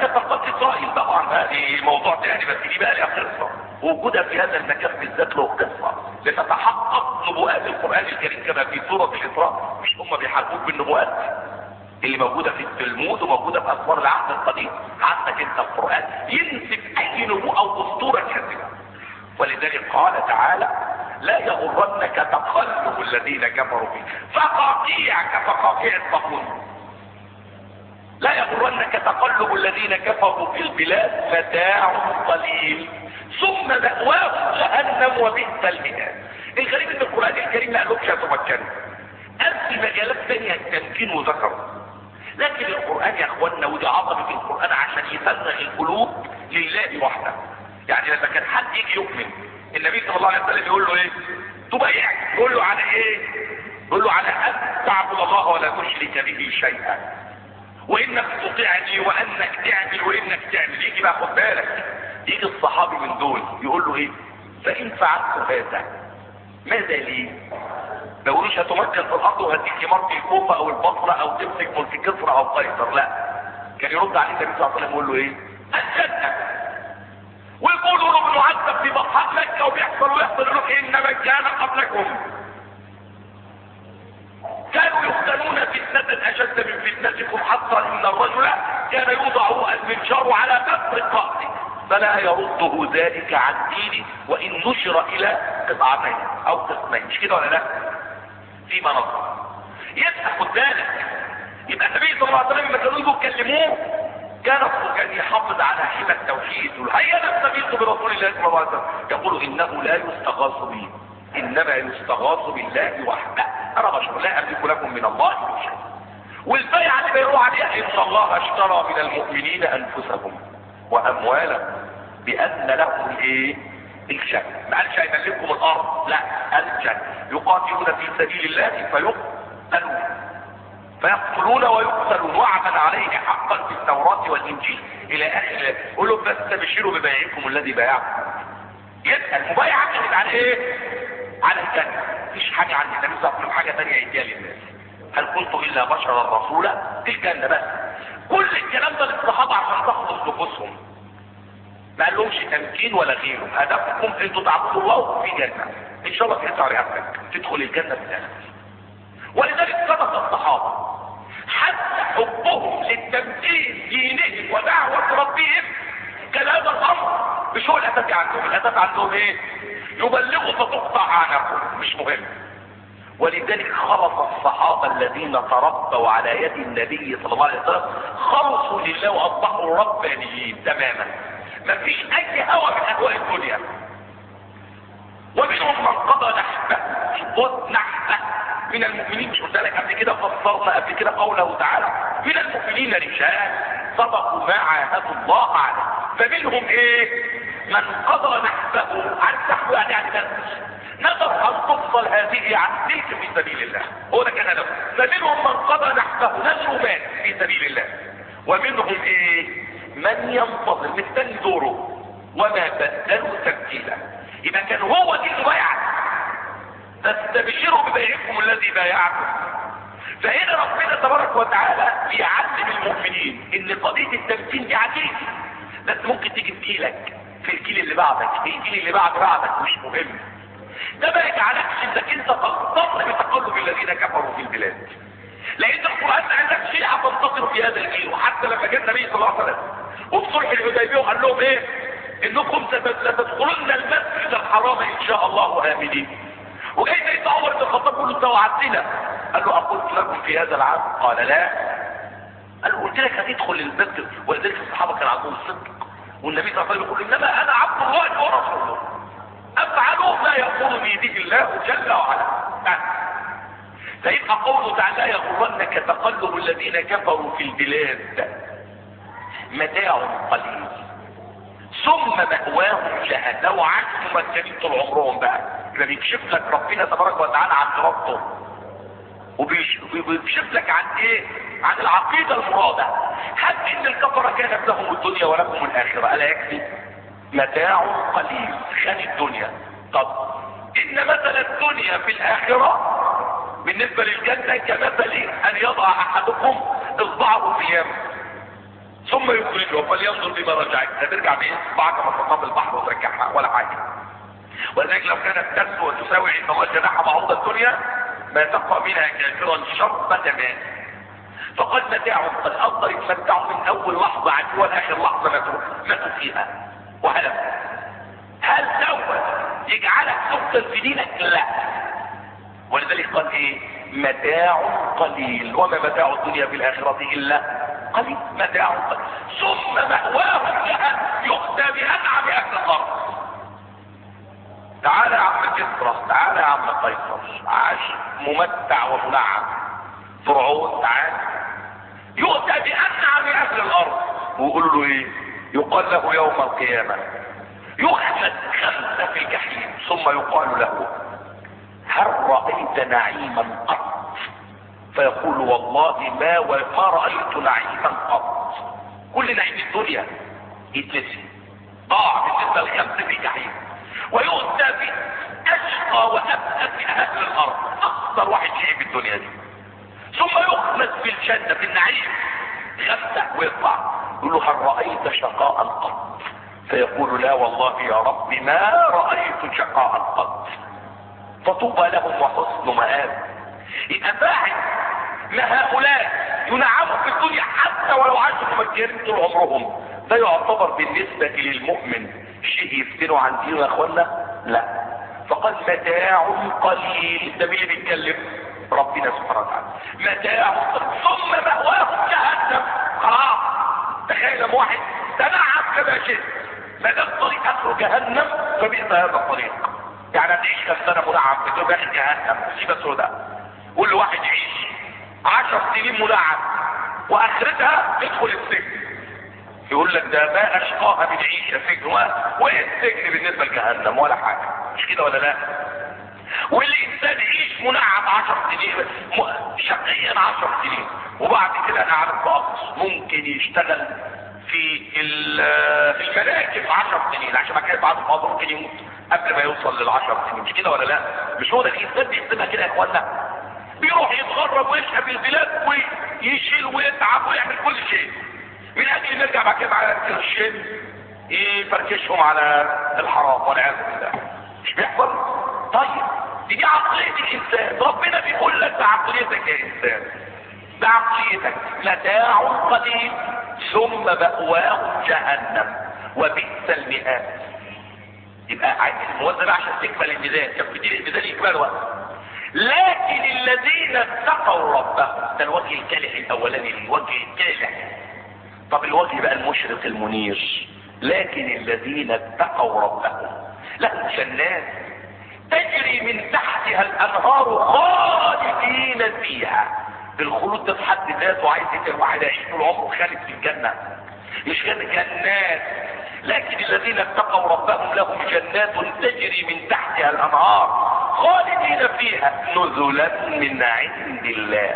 كطاقات اسرائيل. طبعا هذه موضوع تاني بس دي بقى لها قصه، وجودها في هذا المكان بالذات له قصه لتتحقق نبوءات القران الكريم كما في سوره الاسراء. مش هم بيحاربوك بالنبوءات اللي موجوده في التلمود وموجوده في اسفار العهد القديم؟ عندك انت القران ينسب اي نبوءه او اسطوره كذبه. ولذلك قال تعالى: لا يغرنك تقلب الذين كفروا فيه فقاطيع كفقاطيع الطاغوت. لا يغرنك تقلب الذين كفروا في البلاد متاع قليل ثم مأواهم جهنم وبئس المهاد. الغريب ان القرآن الكريم ما قالوش هتمكنوا، قال في مجالات ثانيه التمكين وذكروا. لكن القرآن يا اخوانا ودي عظمه القرآن عشان يفرغ القلوب لله وحده. يعني لما كان حد يجي يؤمن النبي صلى الله عليه وسلم يقول له ايه؟ تبايع. يقول له على ايه؟ يقول له على ان تعبد الله ولا تشرك به شيئا، وانك تطيعني وانك تعمل وانك تعمل. يجي بقى خد بالك، يجي الصحابي من دول يقول له ايه؟ فان فعلت هذا ماذا لي؟ ما يقولوش هتمكن في الارض وهديك اماره الكوفه او البصره او تمسك ملك كسرى او قيصر، لا. كان يرد عليه النبي صلى الله عليه وسلم يقول له ايه؟ الجنه. ويقولوا له بنعذب في بطحاء مكه وبيحصل له انما كان قبلكم كانوا يفتنون فتنة اشد من فتنتكم حتى ان الرجل كان يوضع المنشار على كف الرأس فلا يرده ذلك عن دينه وان نشر الى قطعتين او قسمين. مش كده ولا لا؟ في مناطق يبقى خد بالك. يبقى النبي صلى الله عليه وسلم لما كانوا يجوا يكلموه كان يحافظ على حمى التوحيد. هيا نستغيث برسول الله صلى الله عليه وسلم يقول انه لا يستغاث به انما يستغاث بالله وحده. انا بشر لا املك لكم من الله شيء. والبيعه اللي بيقولوا عليها ان الله اشترى من المؤمنين انفسهم واموالهم بان لهم الايه؟ الجنه. ما قالش هيملكهم الارض، لا، الجنه. يقاتلون في سبيل الله فيقتلون ويقتلون وعدا عليه حقا في التوراة والانجيل الى اخر. قول لهم فاستبشروا ببيعكم الذي بايعكم. يبقى المبايعه كانت على ايه؟ على الجنه. مفيش حاجه عن النبي صلى الله عليه وسلم حاجه ثانيه يديها للناس. هل كنت الا بشرا رسولا؟ الجنه بس. كل الكلام ده للصحابه عشان تخلص نفوسهم. ما قالهمش تمكين ولا غيره. هدفكم انتوا تعبدوا الله وفي جنه ان شاء الله تقطع رقبتك تدخل الجنه بالاخره. ولذلك صدق الصحابه حتى حبهم للتمكين دينهم ودعوه ربهم كان هذا الامر مش هو الاساسي عندهم. الاساس عندهم ايه؟ يبلغوا فتقطع عنكم، مش مهم. ولذلك خلص الصحابه الذين تربوا على يد النبي صلى الله عليه وسلم خلصوا لله واصبحوا ربانيين تماما. ما فيش اي هوى من اهواء الدنيا. ومنهم من قضى نحبه من المؤمنين. مش قلت لك قبل كده؟ فسرنا قبل كده قوله تعالى من المؤمنين رجال صدقوا ما عاهدوا الله عليه فمنهم ايه؟ من قضى نحبه. عن نحبه يعني نذر ان تفصل هذه عن تلك في سبيل الله. هو ده كان هدفه. فمنهم من قضى نحبه نذر مال في سبيل الله. ومنهم ايه؟ من ينتظر مستني دوره وما بدلوا تبديلا. يبقى كان هو دي البيعه. فاستبشروا ببيعكم الذي بايعكم. فهنا ربنا تبارك وتعالى بيعلم المؤمنين ان قضيه التمكين دي عجيبه، بس ممكن تيجي في جيلك، في الجيل اللي بعدك، في الجيل اللي بعدك، مش مهم. ده ما يجعلكش انك انت تنتصر بتقلب الذين كفروا في البلاد. لان القران قال لك شيء هتنتصر في هذا الجيل. وحتى لما جاء النبي صلى الله عليه وسلم وفي صلح الحديبيه وقال لهم ايه؟ انكم ستدخلون المسجد الحرام ان شاء الله امنين. وجاي سيدنا عمر بن الخطاب يقول له انت وعدتنا. قال له اقلت لكم في هذا العام؟ قال لا. قال له قلت لك هتدخل المسجد. ولذلك الصحابه كان عندهم صدق. والنبي صلى الله عليه وسلم يقول انما انا عبد الله ورسوله افعله ما يامرني به الله جل وعلا. فيبقى قوله تعالى يغرنك تقلب الذين كفروا في البلاد متاع قليل ثم مأواهم جهنم. لو عاشوا مكانين طول عمرهم بقى يبقى بيكشف لك ربنا تبارك وتعالى عن ربهم وبيكشف لك عن ايه؟ عن العقيده المرادة. هل ان الكفره كانت لهم الدنيا ولكم الاخره؟ الا يكفي؟ متاع قليل خان الدنيا. طب ان مثل الدنيا في الاخره بالنسبه للجنه كمثل ان يضع احدكم اصبعه في يمه ثم يخرجها فلينظر بما رجعت. ترجع بايه؟ بعد ما تطاب البحر وترجعها ولا حاجه. ولذلك لو كانت تسوى وتساوي عند الله جناح بعوض الدنيا ما تقى منها كافرا شربة ماء. فقد متاعهم قد اقدر يتمتعوا من اول لحظه عن اول اخر لحظه ماتوا فيها وهلكوا. هل سوى يجعلك تقتل في دينك؟ لا. ولذلك قال ايه؟ متاع قليل وما متاع الدنيا في الاخره الا قليل. متاع قليل ثم مأواهم جهنم يؤتى بانعم اهل الارض. تعالى يا عم كسرى، تعالى يا عم قيصر، عاش ممتع ومنعم. فرعون تعالى يؤتى بانعم اهل الارض ويقول له ايه؟ يقال له يوم القيامه يخلد خمسه في الجحيم ثم يقال له هل رأيت نعيما قط؟ فيقول والله ما رأيت نعيما قط. كل نعيم الدنيا يتنسي ضاع بالنسبة لخمسة في جحيم. ويؤتى بأشقى وأبأس أهل الأرض، أكثر واحد شيء في الدنيا دي، ثم يخلد في الجنة في النعيم خمسة ويطلع يقول له هل رأيت شقاء قط؟ فيقول لا والله يا رب ما رأيت شقاء قط. فطوبى لهم وحسن مآب. يبقى باعد ما هؤلاء ينعموا في الدنيا حتى ولو عاشوا مكارم طول عمرهم، ده يعتبر بالنسبة للمؤمن شيء يفتنوا عن دينه يا اخوانا؟ لا. فقد متاع قليل. ده مين اللي بيتكلم؟ ربنا سبحانه وتعالى. متاع قليل ثم مأواهم جهنم. خلاص تخيل واحد تنعم كما شئت، ما دام طريق اخره جهنم فبئس هذا الطريق. يعني هتعيش كم سنه منعم في داخل جهنم مصيبه سوداء. قول لواحد يعيش 10 سنين منعم واخرتها تدخل السجن، يقول لك ده ما اشقاها من عيشه سجن. وايه السجن بالنسبه لجهنم؟ ولا حاجه. مش كده ولا لا؟ والانسان يعيش منعم 10 سنين شقيا 10 سنين وبعد كده انا عارف خالص ممكن يشتغل في المراكب 10 سنين عشان ما كان بعد ما ممكن يموت قبل ما يوصل لل10 سنين. مش كده ولا لا؟ مش هو ده الانسان بيحسبها كده يا اخوانا؟ بيروح يتغرب ويشحب البلاد ويشيل ويتعب ويعمل كل شيء من اجل نرجع بعد كده على القرشين يفركشهم على الحرام والعياذ بالله. مش بيحصل؟ طيب دي عقليه الانسان. ربنا بيقول لك ده عقليتك يا انسان، ده عقليتك. متاع قليل ثم مأواه جهنم وبئس المئات. يبقى الموازنة بقى عشان تكمل الميزان. كان في الميزان يكمل وقت. لكن الذين اتقوا ربهم، ده الوجه الكالح الاولاني، الوجه الكالح. طب الوجه بقى المشرق المنير. لكن الذين اتقوا ربهم لهم جنات تجري من تحتها الانهار خالدين فيها. الخلود ده في حد ذاته عايز واحد يعيش طول عمره خالد في الجنه، مش كده جنات. لكن الذين اتقوا ربهم لهم جنات تجري من تحتها الانهار خالدين فيها نزلا من عند الله.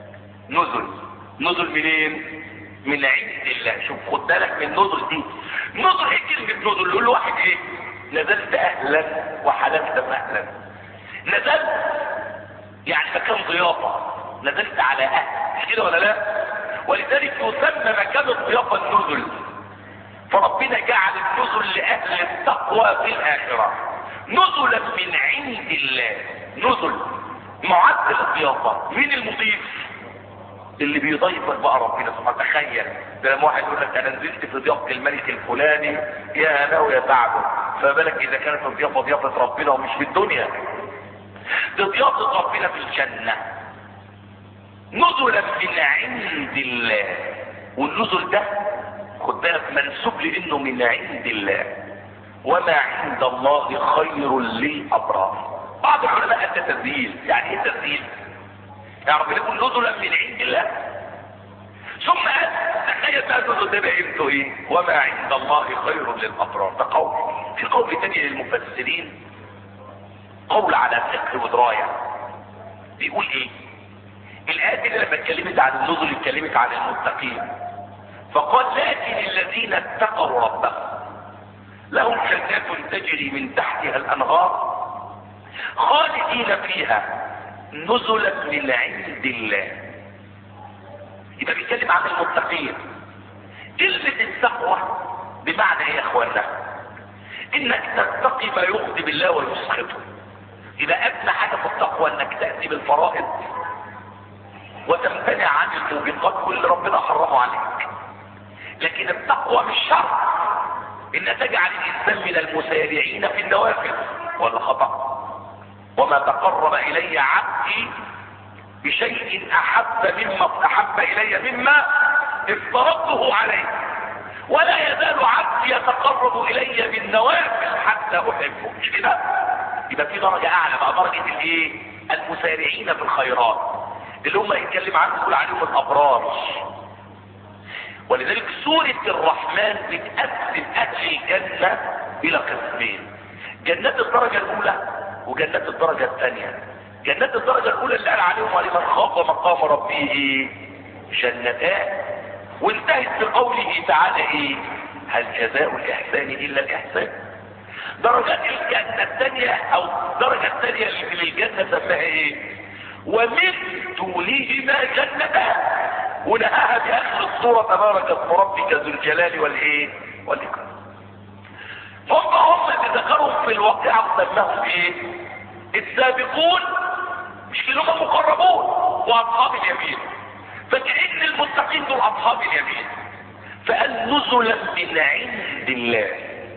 نزل منين؟ من عند الله. شوف خد بالك من النزل دي. نزل ايه كلمه نزل؟ يقول له واحد ايه؟ نزلت اهلا وحلفت مهلا. نزلت يعني مكان ضيافه، نزلت على اهل، مش كده ولا لا؟ ولذلك يسمى مكان الضيافه النزل. فربنا جعل النزل لاهل التقوى في الاخره نزلا من عند الله. نزل معدل الضيافه. مين المضيف؟ اللي بيضيفك بقى ربنا سبحانه. تخيل ده لما واحد يقول لك انا نزلت في ضيافه الملك الفلاني يا انا ويا تعبه، فما بالك اذا كانت الضيافه ضيافه ربنا ومش في الدنيا. دي ضيافه ربنا في الجنه نزلا من عند الله. والنزل ده خد بالك منسوب لانه من عند الله. وما عند الله خير للابرار. بعض العلماء قال ده تنزيل. يعني ايه تنزيل؟ يعني ربنا يقول نزلا من عند الله ثم قال تخيل بقى النزل ده قيمته ايه؟ وما عند الله خير للابرار. ده قول. في قول تاني للمفسرين قول على فقه ودرايه بيقول ايه؟ الآية دي لما اتكلمت عن النزل اتكلمت عن المتقين، فقال لكن الذين اتقوا ربهم لهم جنات تجري من تحتها الانهار خالدين فيها نزلا من عند الله. يبقى بيتكلم عن المتقين. كلمة التقوى بمعنى ايه يا اخوانا؟ انك تتقي ما يغضب الله ويسخطه. يبقى ادنى حاجة في التقوى انك تأتي بالفرائض وتمتنع عن الموبقات واللي ربنا حرمه عليك. لكن التقوى مش شرط ان تجعل الانسان من المسارعين في النوافل، ولا خطأ. وما تقرب الي عبدي بشيء احب الي مما افترضته عليه، ولا يزال عبدي يتقرب الي بالنوافل حتى احبه. مش كده؟ يبقى في درجة اعلى بقى، درجة الايه؟ المسارعين في الخيرات، اللي هم يتكلم عنهم يقول عليهم الابرار. ولذلك سورة الرحمن بتقسم اهل الجنة الى قسمين: جنات الدرجة الاولى وجنات الدرجة الثانية. جنات الدرجة الاولى اللي قال عليهم ولمن خاف مقام ربه جنتان، وانتهت بقوله تعالى ايه؟ هل جزاء الاحسان الا الاحسان. درجات الجنة الثانية او الدرجة الثانية اللي للجنة سماها ايه؟ ومن دونهما جنتان، ونهاها باخر الصورة تبارك اسم ربك ذو الجلال والايه؟ والاكرام. هم اللي ذكرهم في الواقعة سماهم ايه؟ السابقون، مش كده؟ هم مقربون واصحاب اليمين، فكأن المتقين دول اصحاب اليمين. فقال نزلا من عند الله.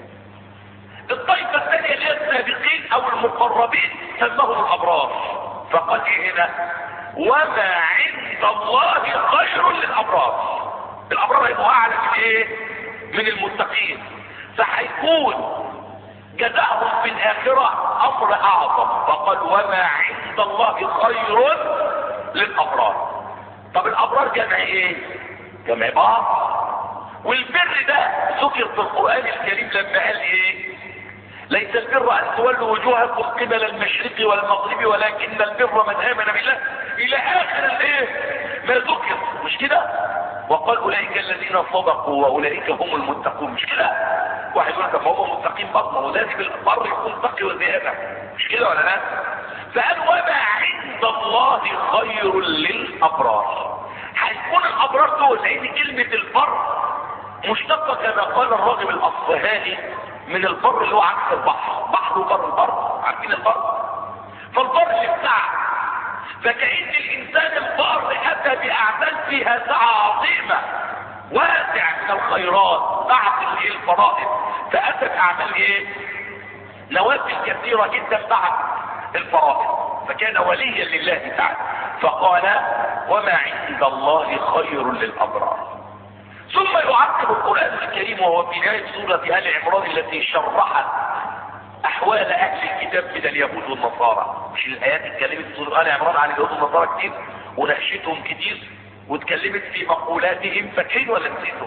الطائفة الثانية اللي هي السابقين او المقربين سماهم الابرار، فقال ايه هنا؟ وما عند الله خير للابرار. الابرار هيبقوا اعلى من ايه؟ من المتقين، فهيكون جزاؤهم في الاخرة امر اعظم. فقال وما عند الله خير للابرار. طب الابرار جمع ايه؟ جمع بعض. والبر ده ذكر في القرآن الكريم لما قال ايه؟ ليس البر ان تولوا وجوهكم قبل المشرق والمغرب ولكن البر من امن بالله، الى اخر الايه؟ ما ذكر. مش كده؟ وقال اولئك الذين صدقوا واولئك هم المتقون. مش كده؟ واحد يقول طب هم متقين بطنه ولازم البر يكون تقي وزياده، مش كده ولا لا؟ فقال وما عند الله خير للابرار. هيكون الابرار دول لان كلمه البر مشتقه كما قال الراغب الاصفهاني من البر اللي هو عكس البحر. بحر وبر، البر عارفين البر؟ فالبر اللي بتاع، فكأن الانسان البار اتى باعمال فيها سعة عظيمة واسع من الخيرات بعد الفرائض، فاتى باعمال ايه؟ نوافل كثيرة جدا بعد الفرائض، فكان وليا لله تعالى. فقال وما عند الله خير للابرار. ثم يعقب القرآن الكريم وهو في نهاية سورة آل عمران التي شرحت احوال اهل الكتاب من اليهود والنصارى. مش الايات اتكلمت في سورة آل عمران عن اليهود والنصارى كتير وناقشتهم كتير واتكلمت في مقولاتهم، فاكرين ولا نسيتم؟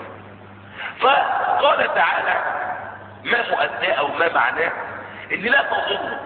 فقال تعالى ما مؤداه او ما معناه ان لا تظنوا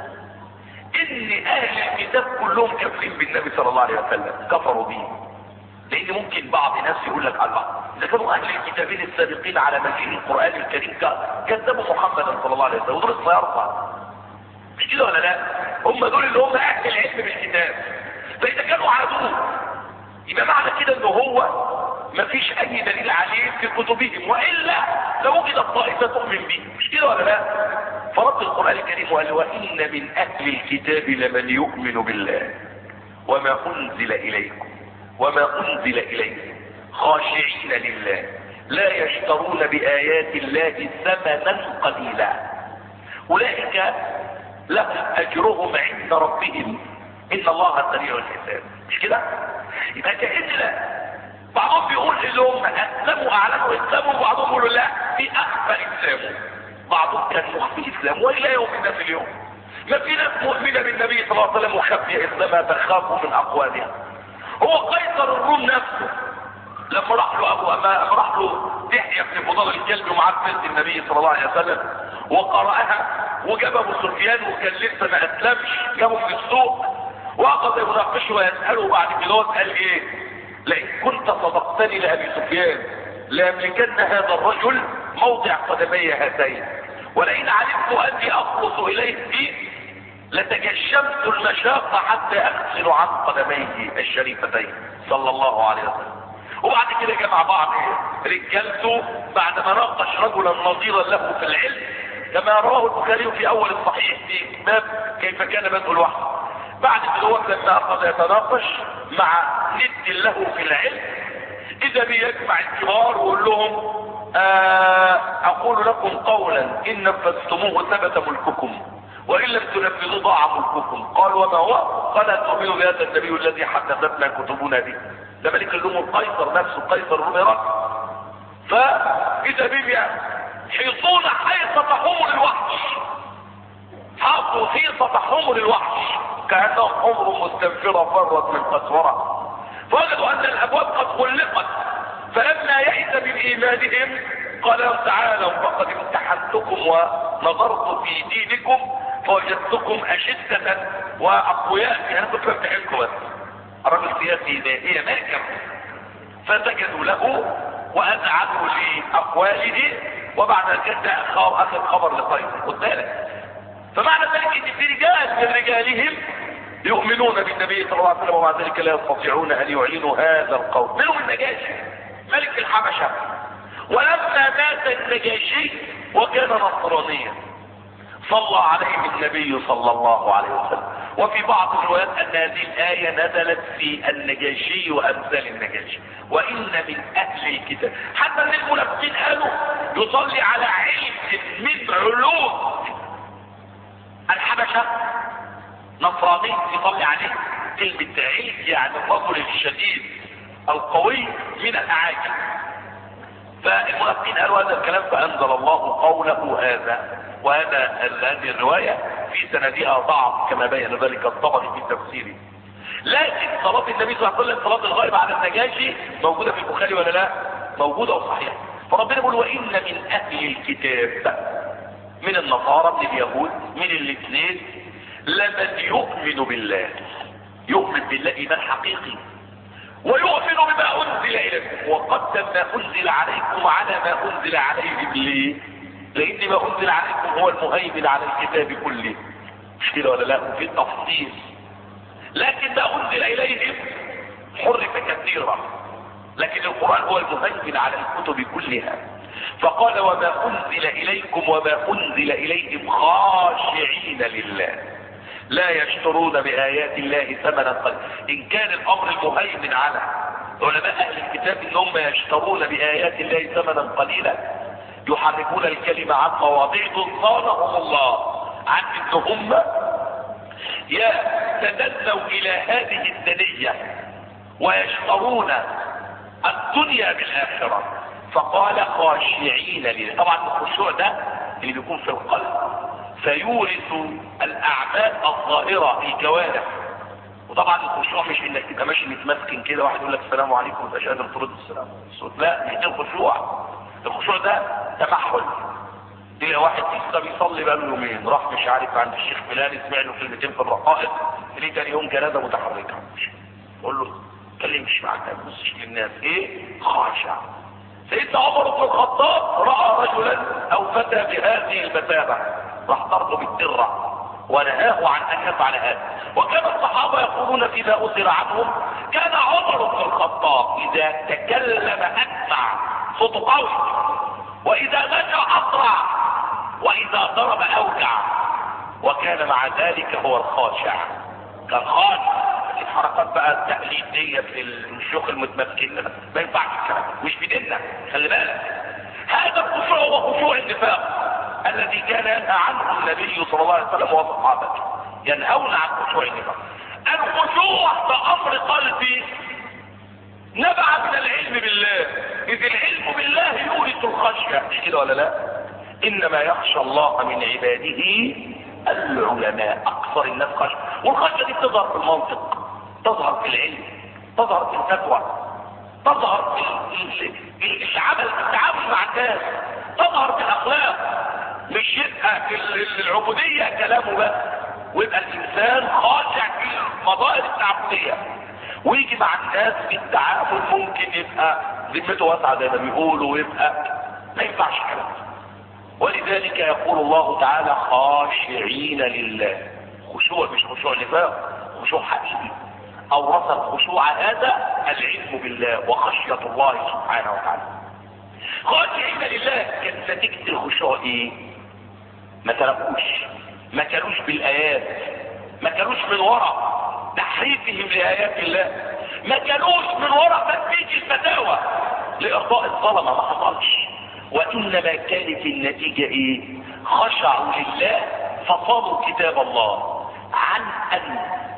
ان اهل الكتاب كلهم كافرين بالنبي صلى الله عليه وسلم، كفروا به. لان ممكن بعض الناس يقول لك الله اذا كانوا اهل الكتابين السابقين على مجيء القرآن الكريم كذبوا محمدا صلى الله عليه وسلم ودول الصيارفة، مش كده ولا لا؟ هم دول اللي هم اهل العلم بالكتاب. فاذا كانوا عادوه يبقى معنى كده ان هو مفيش اي دليل عليه في كتبهم، والا لوجدت طائفه تؤمن به، مش كده ولا لا؟ فرد القرآن الكريم وقال وان من اهل الكتاب لمن يؤمن بالله وما انزل اليكم وما انزل اليكم خاشعين لله لا يشترون بآيات الله ثمنا قليلا اولئك لهم اجرهم عند ربهم ان الله سريع الحساب. مش كده؟ يبقى كأن بعضهم بيقول لهم اسلموا اعلنوا اسلامهم، وبعضهم يقولوا لا في اخفى اسلامه. بعضهم كان مخفي اسلامه والى يومنا في اليوم ما في ناس مؤمنه بالنبي صلى الله عليه وسلم وخفي اسلامها تخاف من اقوالها. هو قيصر الروم نفسه لما راح له دحية بن فضال الكلب ومعاه بنت النبي صلى الله عليه وسلم وقرأها، وجاب ابو سفيان وكان لسه ما اسلمش، جابه من السوق واخذ يناقشه ويسأله بعد كده قال ايه؟ لئن كنت صدقتني لأبي سفيان ليملكن هذا الرجل موضع قدمي هاتين، ولئن علمت اني اخلص اليه لتجشمت المشاق حتى اغسل عن قدميه الشريفتين صلى الله عليه وسلم. وبعد كده جمع بعض رجالته بعدما ناقش رجلا نظيرا له في العلم كما رواه البخاري في اول الصحيح في باب كيف كان بدء الوحي. بعد كده هو لما اخذ يتناقش مع ند له في العلم اذا بيجمع الكبار ويقول لهم اقول لكم قولا ان نفذتموه ثبت ملككم وان لم تنفذوا ضاع ملككم. قال وما هو؟ قال تؤمنوا بهذا النبي الذي حدثتنا كتبنا به. ده ملك الروم القيصر نفسه قيصر الروم. فاذا بهم حيطون حيطة حمر الوحش، حاطوا حيطة حمر الوحش كأنهم حمر مستنفرة فرت من قسورة، فوجدوا ان الابواب قد غلقت. فلما يئس من ايمانهم قال لهم تعالوا فقد امتحنتكم ونظرت في دينكم فوجدتكم اشدة واقوياء. انا كنت بمتحنكم بس الرجل السياسي ده هي ماكر. فسجدوا له واذعنوا لاقواله وبعد كده اخذ خبر لقيصر. خد بالك. فمعنى ذلك ان في رجال من رجالهم يؤمنون بالنبي صلى الله عليه وسلم ومع ذلك لا يستطيعون ان يعلنوا هذا القول. منهم النجاشي ملك الحبشة. ولما مات النجاشي وكان نصرانيا صلى عليه النبي صلى الله عليه وسلم. وفي بعض الروايات ان هذه الآية نزلت في النجاشي وامثال النجاشي. وان من اهل الكتاب حتى ان المنافقين قالوا يصلي على علم من علوم الحبشة نصراني يصلي عليه. كلمة علم يعني الرجل الشديد القوي من الاعاجم. فالمنافقين قالوا هذا الكلام فانزل الله قوله هذا. هذه الرواية في سندها ضعف كما بين ذلك الطبري في تفسيره. لكن صلاة النبي صلى الله عليه وسلم صلاة الغائب على النجاشي موجودة في البخاري ولا لا؟ موجودة وصحيحة. فربنا يقول وإن من أهل الكتاب من النصارى من اليهود من الاثنين لمن يؤمن بالله. يؤمن بالله إيمان حقيقي ويؤمن بما أنزل إليكم وقدم ما أنزل عليكم على ما أنزل عليهم. ليه؟ لأن ما أنزل عليكم هو المهيمن على الكتاب كله. مش كده ولا لا؟ في التفصيل. لكن ما أنزل إليهم حرف كثيرا لكن القرآن هو المهيمن على الكتب كلها. فقال وما أنزل إليكم وما أنزل إليهم خاشعين لله لا يشترون بآيات الله ثمنا قليلا. إن كان الأمر المهيمن على علماء أهل الكتاب إنهم يشترون بآيات الله ثمنا قليلا يحرفون الكلمة عن مواضعه صانهم الله عن إن هم يتدنوا إلى هذه الدنية ويشترون الدنيا بالآخرة. فقال خاشعين لله. طبعا الخشوع ده اللي بيكون في القلب فيورث الاعمال الظاهرة في الجوارح. وطبعا الخشوع مش انك تبقى ماشي متمسكن كده واحد يقول لك السلام عليكم مش قادر ترد السلام. لا مش ده الخشوع. الخشوع ده تمحل. تلاقي واحد لسه بيصلي بقاله يومين راح مش عارف عند الشيخ فلان سمع له كلمتين في الرقائق ليه تاني يوم جنازه متحركه. قول له كلمش معاك ما تبصش للناس. ايه؟ خاشع. سيدنا عمر بن الخطاب راى رجلا او فتى بهذه المثابه راح ضربه بالدره ونهاه عن ان يفعل هذا. وكان الصحابه يقولون فيما اثر عنهم كان عمر بن الخطاب اذا تكلم اسمع صوت قوي واذا مشى اسرع واذا ضرب اوجع وكان مع ذلك هو الخاشع. كان خاشع. الحركات بقى التقليد ديت للشيوخ المتمكن ما ينفعش الكلام مش في ديننا. خلي بالك هذا الخشوع هو خشوع النفاق الذي كان ينهى عنه النبي صلى الله عليه وسلم وصحابته. ينهون عن خشوع النفاق. الخشوع ده امر قلبي نبع من العلم بالله. اذ العلم بالله يورث الخشيه. مش كده ولا لا؟ انما يخشى الله من عباده العلماء. اكثر الناس خشيه. والخشيه دي تظهر في المنطق تظهر في العلم تظهر في الفتوى تظهر في التعامل مع الناس تظهر في الاخلاق. مش يبقى في العبوديه كلامه بس ويبقى الانسان خاشع في القضايا التعبديه ويجي مع الناس في التعامل ممكن يبقى ذمته واسعه زي ما بيقولوا ويبقى ما ينفعش كلام. ولذلك يقول الله تعالى خاشعين لله. خشوع مش خشوع نفاق خشوع حقيقي. اورث الخشوع هذا العلم بالله وخشية الله سبحانه وتعالى. خاشعين لله كانت نتيجة الخشوع ايه؟ ما تركوش، ما كانوش بالايات، ما كانوش من وراء تحريفهم لايات الله، ما كانوش من وراء تثبيت الفتاوى لارضاء الظلمه، ما حصلش. وانما كانت النتيجه ايه؟ خشعوا لله فصانوا كتاب الله عن ان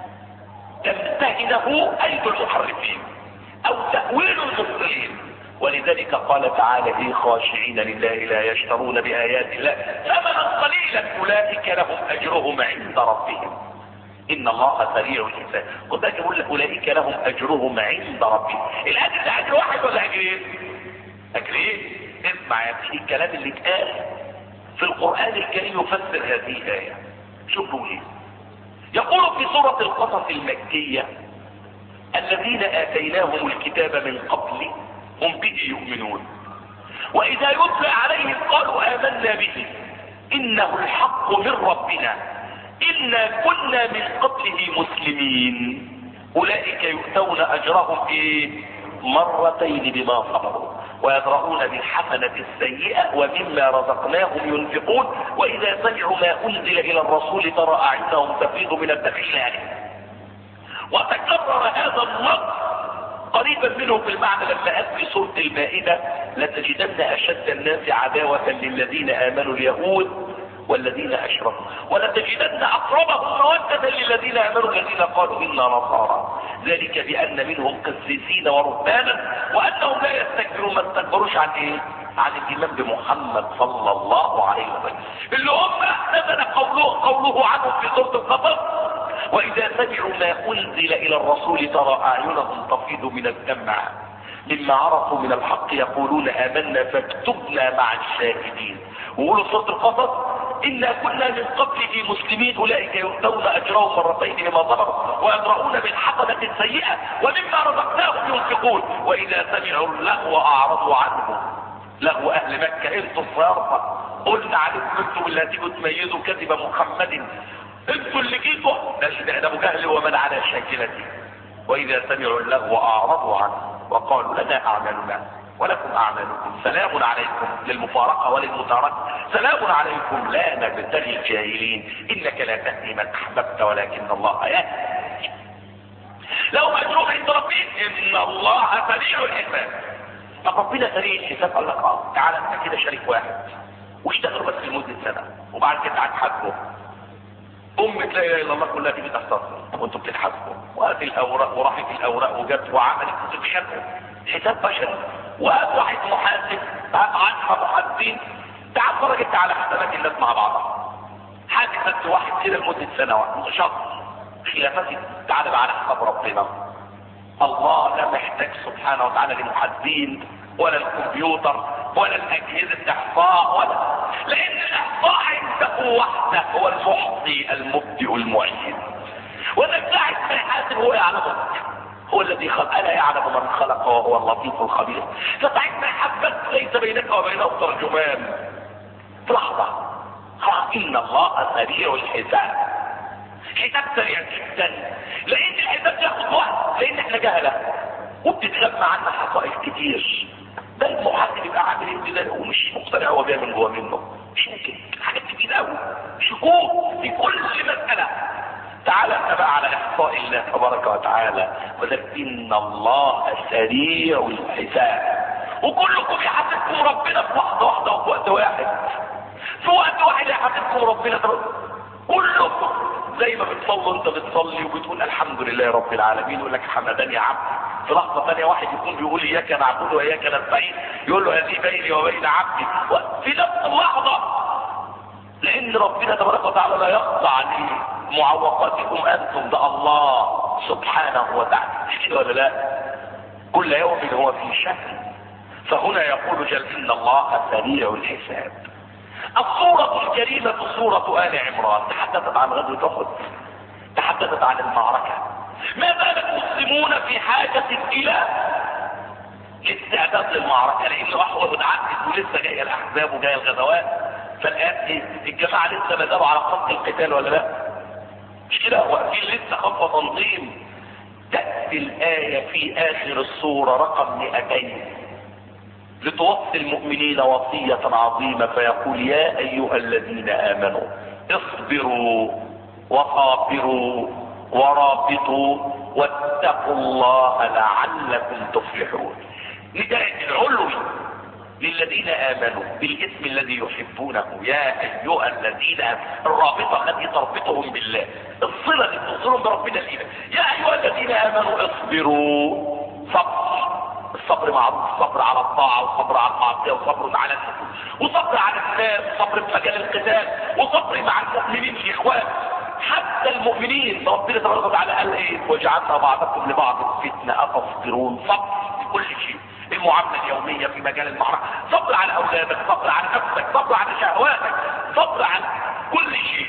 تمتهنه ايدي المحرفين او تأويل المبطلين. ولذلك قال تعالى ايه؟ خاشعين لله لا يشترون بآيات الله ثمنا قليلا اولئك لهم اجرهم عند ربهم ان الله سريع الحساب. خد بالك يقول لك اولئك لهم اجرهم عند ربهم. الاجر ده اجر واحد ولا اجرين؟ اجرين. اسمع يا سيدي الكلام اللي اتقال في القرآن الكريم يفسر هذه الآية. شوفوا ايه يقول في سورة القصص المكية: الذين آتيناهم الكتاب من قبل هم به يؤمنون وإذا يتلى عليهم قالوا آمنا به إنه الحق من ربنا إنا كنا من قبله مسلمين أولئك يؤتون أجرهم إيه؟ مرتين بما صبروا ويدرؤون بالحسنة السيئة ومما رزقناهم ينفقون وإذا سمعوا ما أنزل إلى الرسول ترى أعينهم تفيض من الدم. وتكرر هذا النص قريبا منه في المعنى لما قال في سورة المائدة: لتجدن أشد الناس عداوة للذين آمنوا اليهود والذين أشركوا ولتجدن أقربهم مودة للذين آمنوا الذين قالوا إنا نصارى ذلك بأن منهم قسيسين ورهبانا وأنهم لا يستكبرون. ما استكبروش عن إيه؟ عن الإيمان بمحمد صلى الله عليه وسلم اللي هم نزل قوله عنهم في سورة القصص: وإذا سمعوا ما أنزل إلى الرسول ترى أعينهم تفيض من الدمع مما عرفوا من الحق يقولون آمنا فاكتبنا مع الشاهدين. وقولوا سورة القصص: إنا كنا من قبله مسلمين أولئك يؤتون أجرهم مرتين بما صبروا ويدرؤون بالحسنة السيئة ومما رزقناهم ينفقون وإذا سمعوا اللغو أعرضوا عنه. لغو أهل مكة انتوا الصيارفة، قلنا عليكم انتوا اللي هتيجوا تميزوا كذب محمد، انتوا اللي جيتوا ده ابو جهل ومن على شاكلته. واذا سمعوا اللغو اعرضوا عنه وقالوا لنا اعمالنا ولكم اعمالكم سلام عليكم للمفارقه وللمتاركه سلام عليكم لا نبتغي الجاهلين انك لا تهدي من احببت ولكن الله يهدي. لو اجرهم عند ربهم ان الله سريع الحساب. ما ربنا سريع الحساب قال لك تعالى انت كده شريك واحد واشتغلوا بس لمده سنه وبعد كده هتحاسبوا. لا اله الا الله كلها تيجي تحتصر وانتم بتتحاسبوا وقت الاوراق وراحت الاوراق وجت وعملت تتشكوا حساب بشري. وقت واحد محاسب 10 محاسبين تعال فرجت على حسابات الناس مع بعضها حاسبت واحد كده لمده سنه واحده شهر خلافات تعالى بقى على حساب ربنا. الله لا محتاج سبحانه وتعالى لمحاسبين ولا الكمبيوتر ولا الاجهزه الاحصاء ولا، لان الاحصاء عنده وحده هو المحصي المبدئ المعيد. وده ساعه ما يحاسب هو يعلمك، هو الذي خلق، الا يعلم من خلق وهو اللطيف الخبير. فساعه ما يحاسبك ليس بينك وبينه ترجمان في لحظه. ان الله سريع الحساب، حساب سريع جدا، لان الحساب ياخد وقت لان احنا جهله وبتتجمع عنا حقائق كتير. ده المحاسب يبقى عامل امتداد ومش مقتنع هو بيعمل جوه منه، مش ممكن، حاجات كتير قوي، شكوك في كل مساله. تعالى انت بقى على احصاء الله تبارك وتعالى وذلك ان الله سريع الحساب. وكلكم يحاسبكم ربنا في لحظه واحده وفي وقت واحد. في وقت واحد يحاسبكم ربنا كلكم. زي ما بتصلوا انت بتصلي وبتقول الحمد لله رب العالمين يقول لك حمدني عبد، في لحظه ثانيه واحد يكون بيقول اياك نعبد واياك نستعين يقول له هذه بيني وبين عبدي في نفس اللحظه. لان ربنا تبارك وتعالى لا يخضع عليه معوقاتكم انتم، ده الله سبحانه وتعالى، مش كده ولا لا؟ كل يوم هو في شأن. فهنا يقول جل ان الله سريع الحساب. الصورة الكريمة صورة آل عمران تحدثت عن غزوة أحد، تحدثت عن المعركة. ما بال المسلمون في حاجة إلى استعداد للمعركة، لأن أحد عدت ولسه جاية الأحزاب وجاية الغزوات. فالآن الجماعة لسه ما زالوا على خط القتال ولا لا؟ مش كده؟ واقفين لسه خطوة تنظيم تأتي الآية في آخر السورة رقم 200 لتوصي المؤمنين وصية عظيمة، فيقول يا أيها الذين آمنوا اصبروا وصابروا ورابطوا واتقوا الله لعلكم تفلحون. نداء العلوي للذين آمنوا بالاسم الذي يحبونه، يا أيها الذين آمنوا، الرابطة التي تربطهم بالله، الصلة التي توصلهم بربنا الإيمان. يا أيها الذين آمنوا اصبروا، الصبر معروف، الصبر على الطاعة، وصبر على المعصية، وصبر على النفس، وصبر على الناس، وصبر في مجال القتال، وصبر مع المؤمنين الإخوان. حتى المؤمنين ربنا تبارك وتعالى قال ايه؟ وجعلنا بعضكم لبعض فتنة أتصبرون. صبر في كل شيء، المعاملة اليومية، في مجال المعركة، صبر على أولادك، صبر على نفسك، صبر على شهواتك، صبر على كل شيء.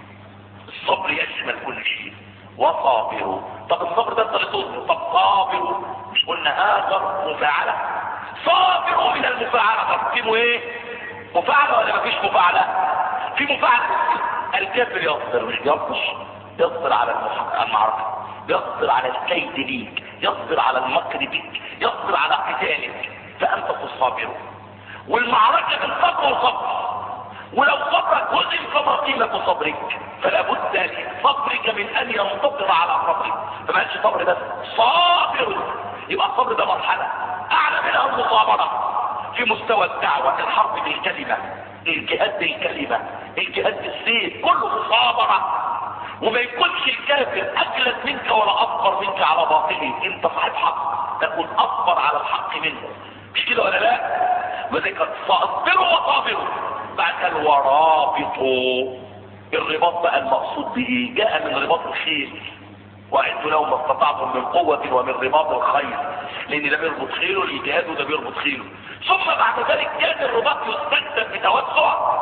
الصبر يشمل كل شيء. وصابروا، طب الصبر ده انت اللي تصبر، طب صابروا مش قلنا هذا مفاعلة؟ صابروا من المفاعلة، تقسموا ايه؟ مفاعلة ولا مفيش مفاعلة؟ في مفاعلة. الكافر يصبر، مش يصبر على المعركة، يصبر على الكيد ليك، يصبر على المكر بك، يصبر على قتالك، فأنت تصابر. والمعركة الصبر وصبر، ولو صبرك هزم فما قيمة صبرك، فلا بد لصبرك من أن ينتصر على صبرك. فما قالش صبر بس، صابر. يبقى الصبر ده مرحلة أعلى منها المصابرة في مستوى الدعوة، الحرب بالكلمة، الجهاد بالكلمة، الجهاد بالسيف، كله مصابرة. وما يكونش الكافر أجلد منك ولا أصبر منك على باطله، انت صاحب حق تكون أصبر على الحق منه، مش كده ولا لا؟ وذلك فاصبروا وصابروا. بعد ورابطوا، الرباط بقى المقصود به جاء من رباط الخيل، واعدوا لهم ما استطعتم من قوة ومن رباط الخيل، لان ده بيربط خيله للجهاد وده بيربط خيله. ثم بعد ذلك كان الرباط يستخدم بتوسع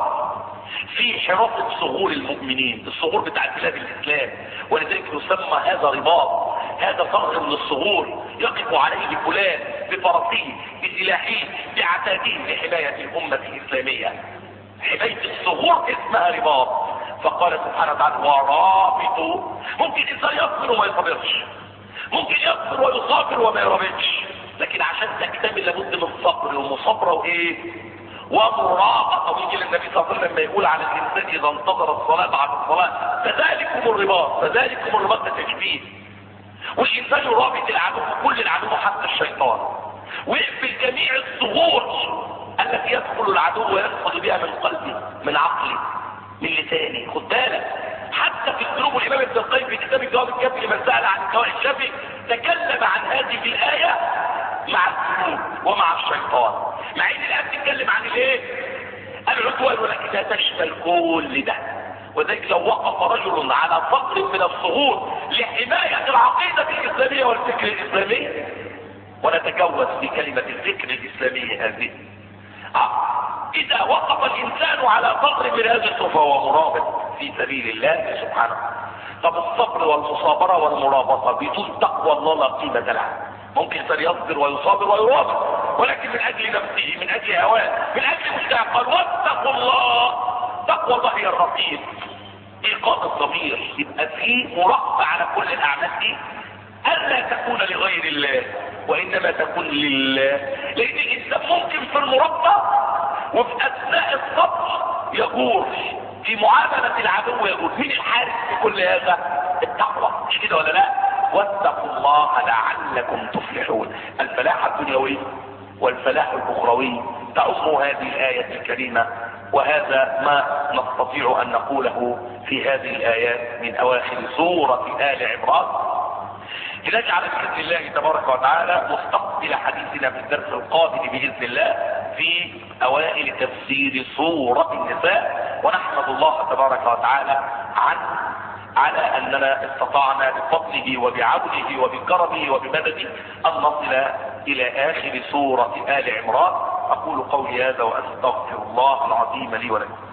في حراسة صغور المؤمنين، الصغور بتاع بلاد الاسلام، ولذلك يسمى هذا رباط، هذا صغر من الصغور يقف عليه فلان بفرسه بسلاحه بعتاده لحماية الامة الاسلامية. حماية الصغور اسمها رباط. فقال سبحانه وتعالى ورابطوا. ممكن انسان يصبر وما يصبرش، ممكن يصبر ويصابر وما يرابطش، لكن عشان تكتمل لابد من صبر ومصابرة وايه ومراقبة. ويجي للنبي صلى الله عليه وسلم لما يقول على الانسان اذا انتظر الصلاة بعد الصلاة فذلكم الرباط، فذلكم الرباط ده تشبيه. والانسان يرابط العدو، كل العدو حتى الشيطان، ويقفل جميع الصغور التي يدخل العدو ويدخل بها من قلبه من عقله من لسانه. خد بالك حتى في الذنوب، الامام ابن القيم في كتاب الجواب الكافي لمن سأل عن الدواء الشافي تكلم عن هذه الآية مع الذنوب ومع الشيطان، مع ان الآية بتتكلم عن الايه؟ العدوان، ولكنها تشمل كل ده. وذلك لو وقف رجل على فقر من الصغور لحماية العقيدة الإسلامية والفكر الإسلامي، ونتجوز في كلمة الفكر الإسلامي هذه، إذا وقف الإنسان على فقر من هذا فهو مرابط في سبيل الله سبحانه. طب الصبر والمصابرة والمرابطة بدون تقوى الله لا قيمة لها. ممكن إنسان يصبر ويصابر ويرابط، ولكن من أجل نفسه، من أجل هواه، من أجل مستقبل. واتقوا الله، تقوى الله هي الرقيب، إيقاظ الضمير، يبقى فيه مراقبة على كل الأعمال دي، ألا تكون لغير الله وإنما تكون لله. لأن الإنسان ممكن في المراقبة وفي أثناء الصبر يجور، في معاملة العدو يجور. مين الحارس في كل هذا؟ التقوى، مش كده ولا لا؟ واتقوا الله لعلكم تفلحون. الفلاح الدنيوي والفلاح الأخروي تعم هذه الآية الكريمة، وهذا ما نستطيع أن نقوله في هذه الآيات من أواخر سورة آل عمران. لنجعل بإذن الله تبارك وتعالى مستقبل حديثنا في الدرس القادم بإذن الله في أوائل تفسير سورة النساء، ونحمد الله تبارك وتعالى على أننا استطعنا بفضله وبعونه وبكرمه وبمدده أن نصل إلى آخر سورة آل عمران. أقول قولي هذا وأستغفر الله العظيم لي ولكم.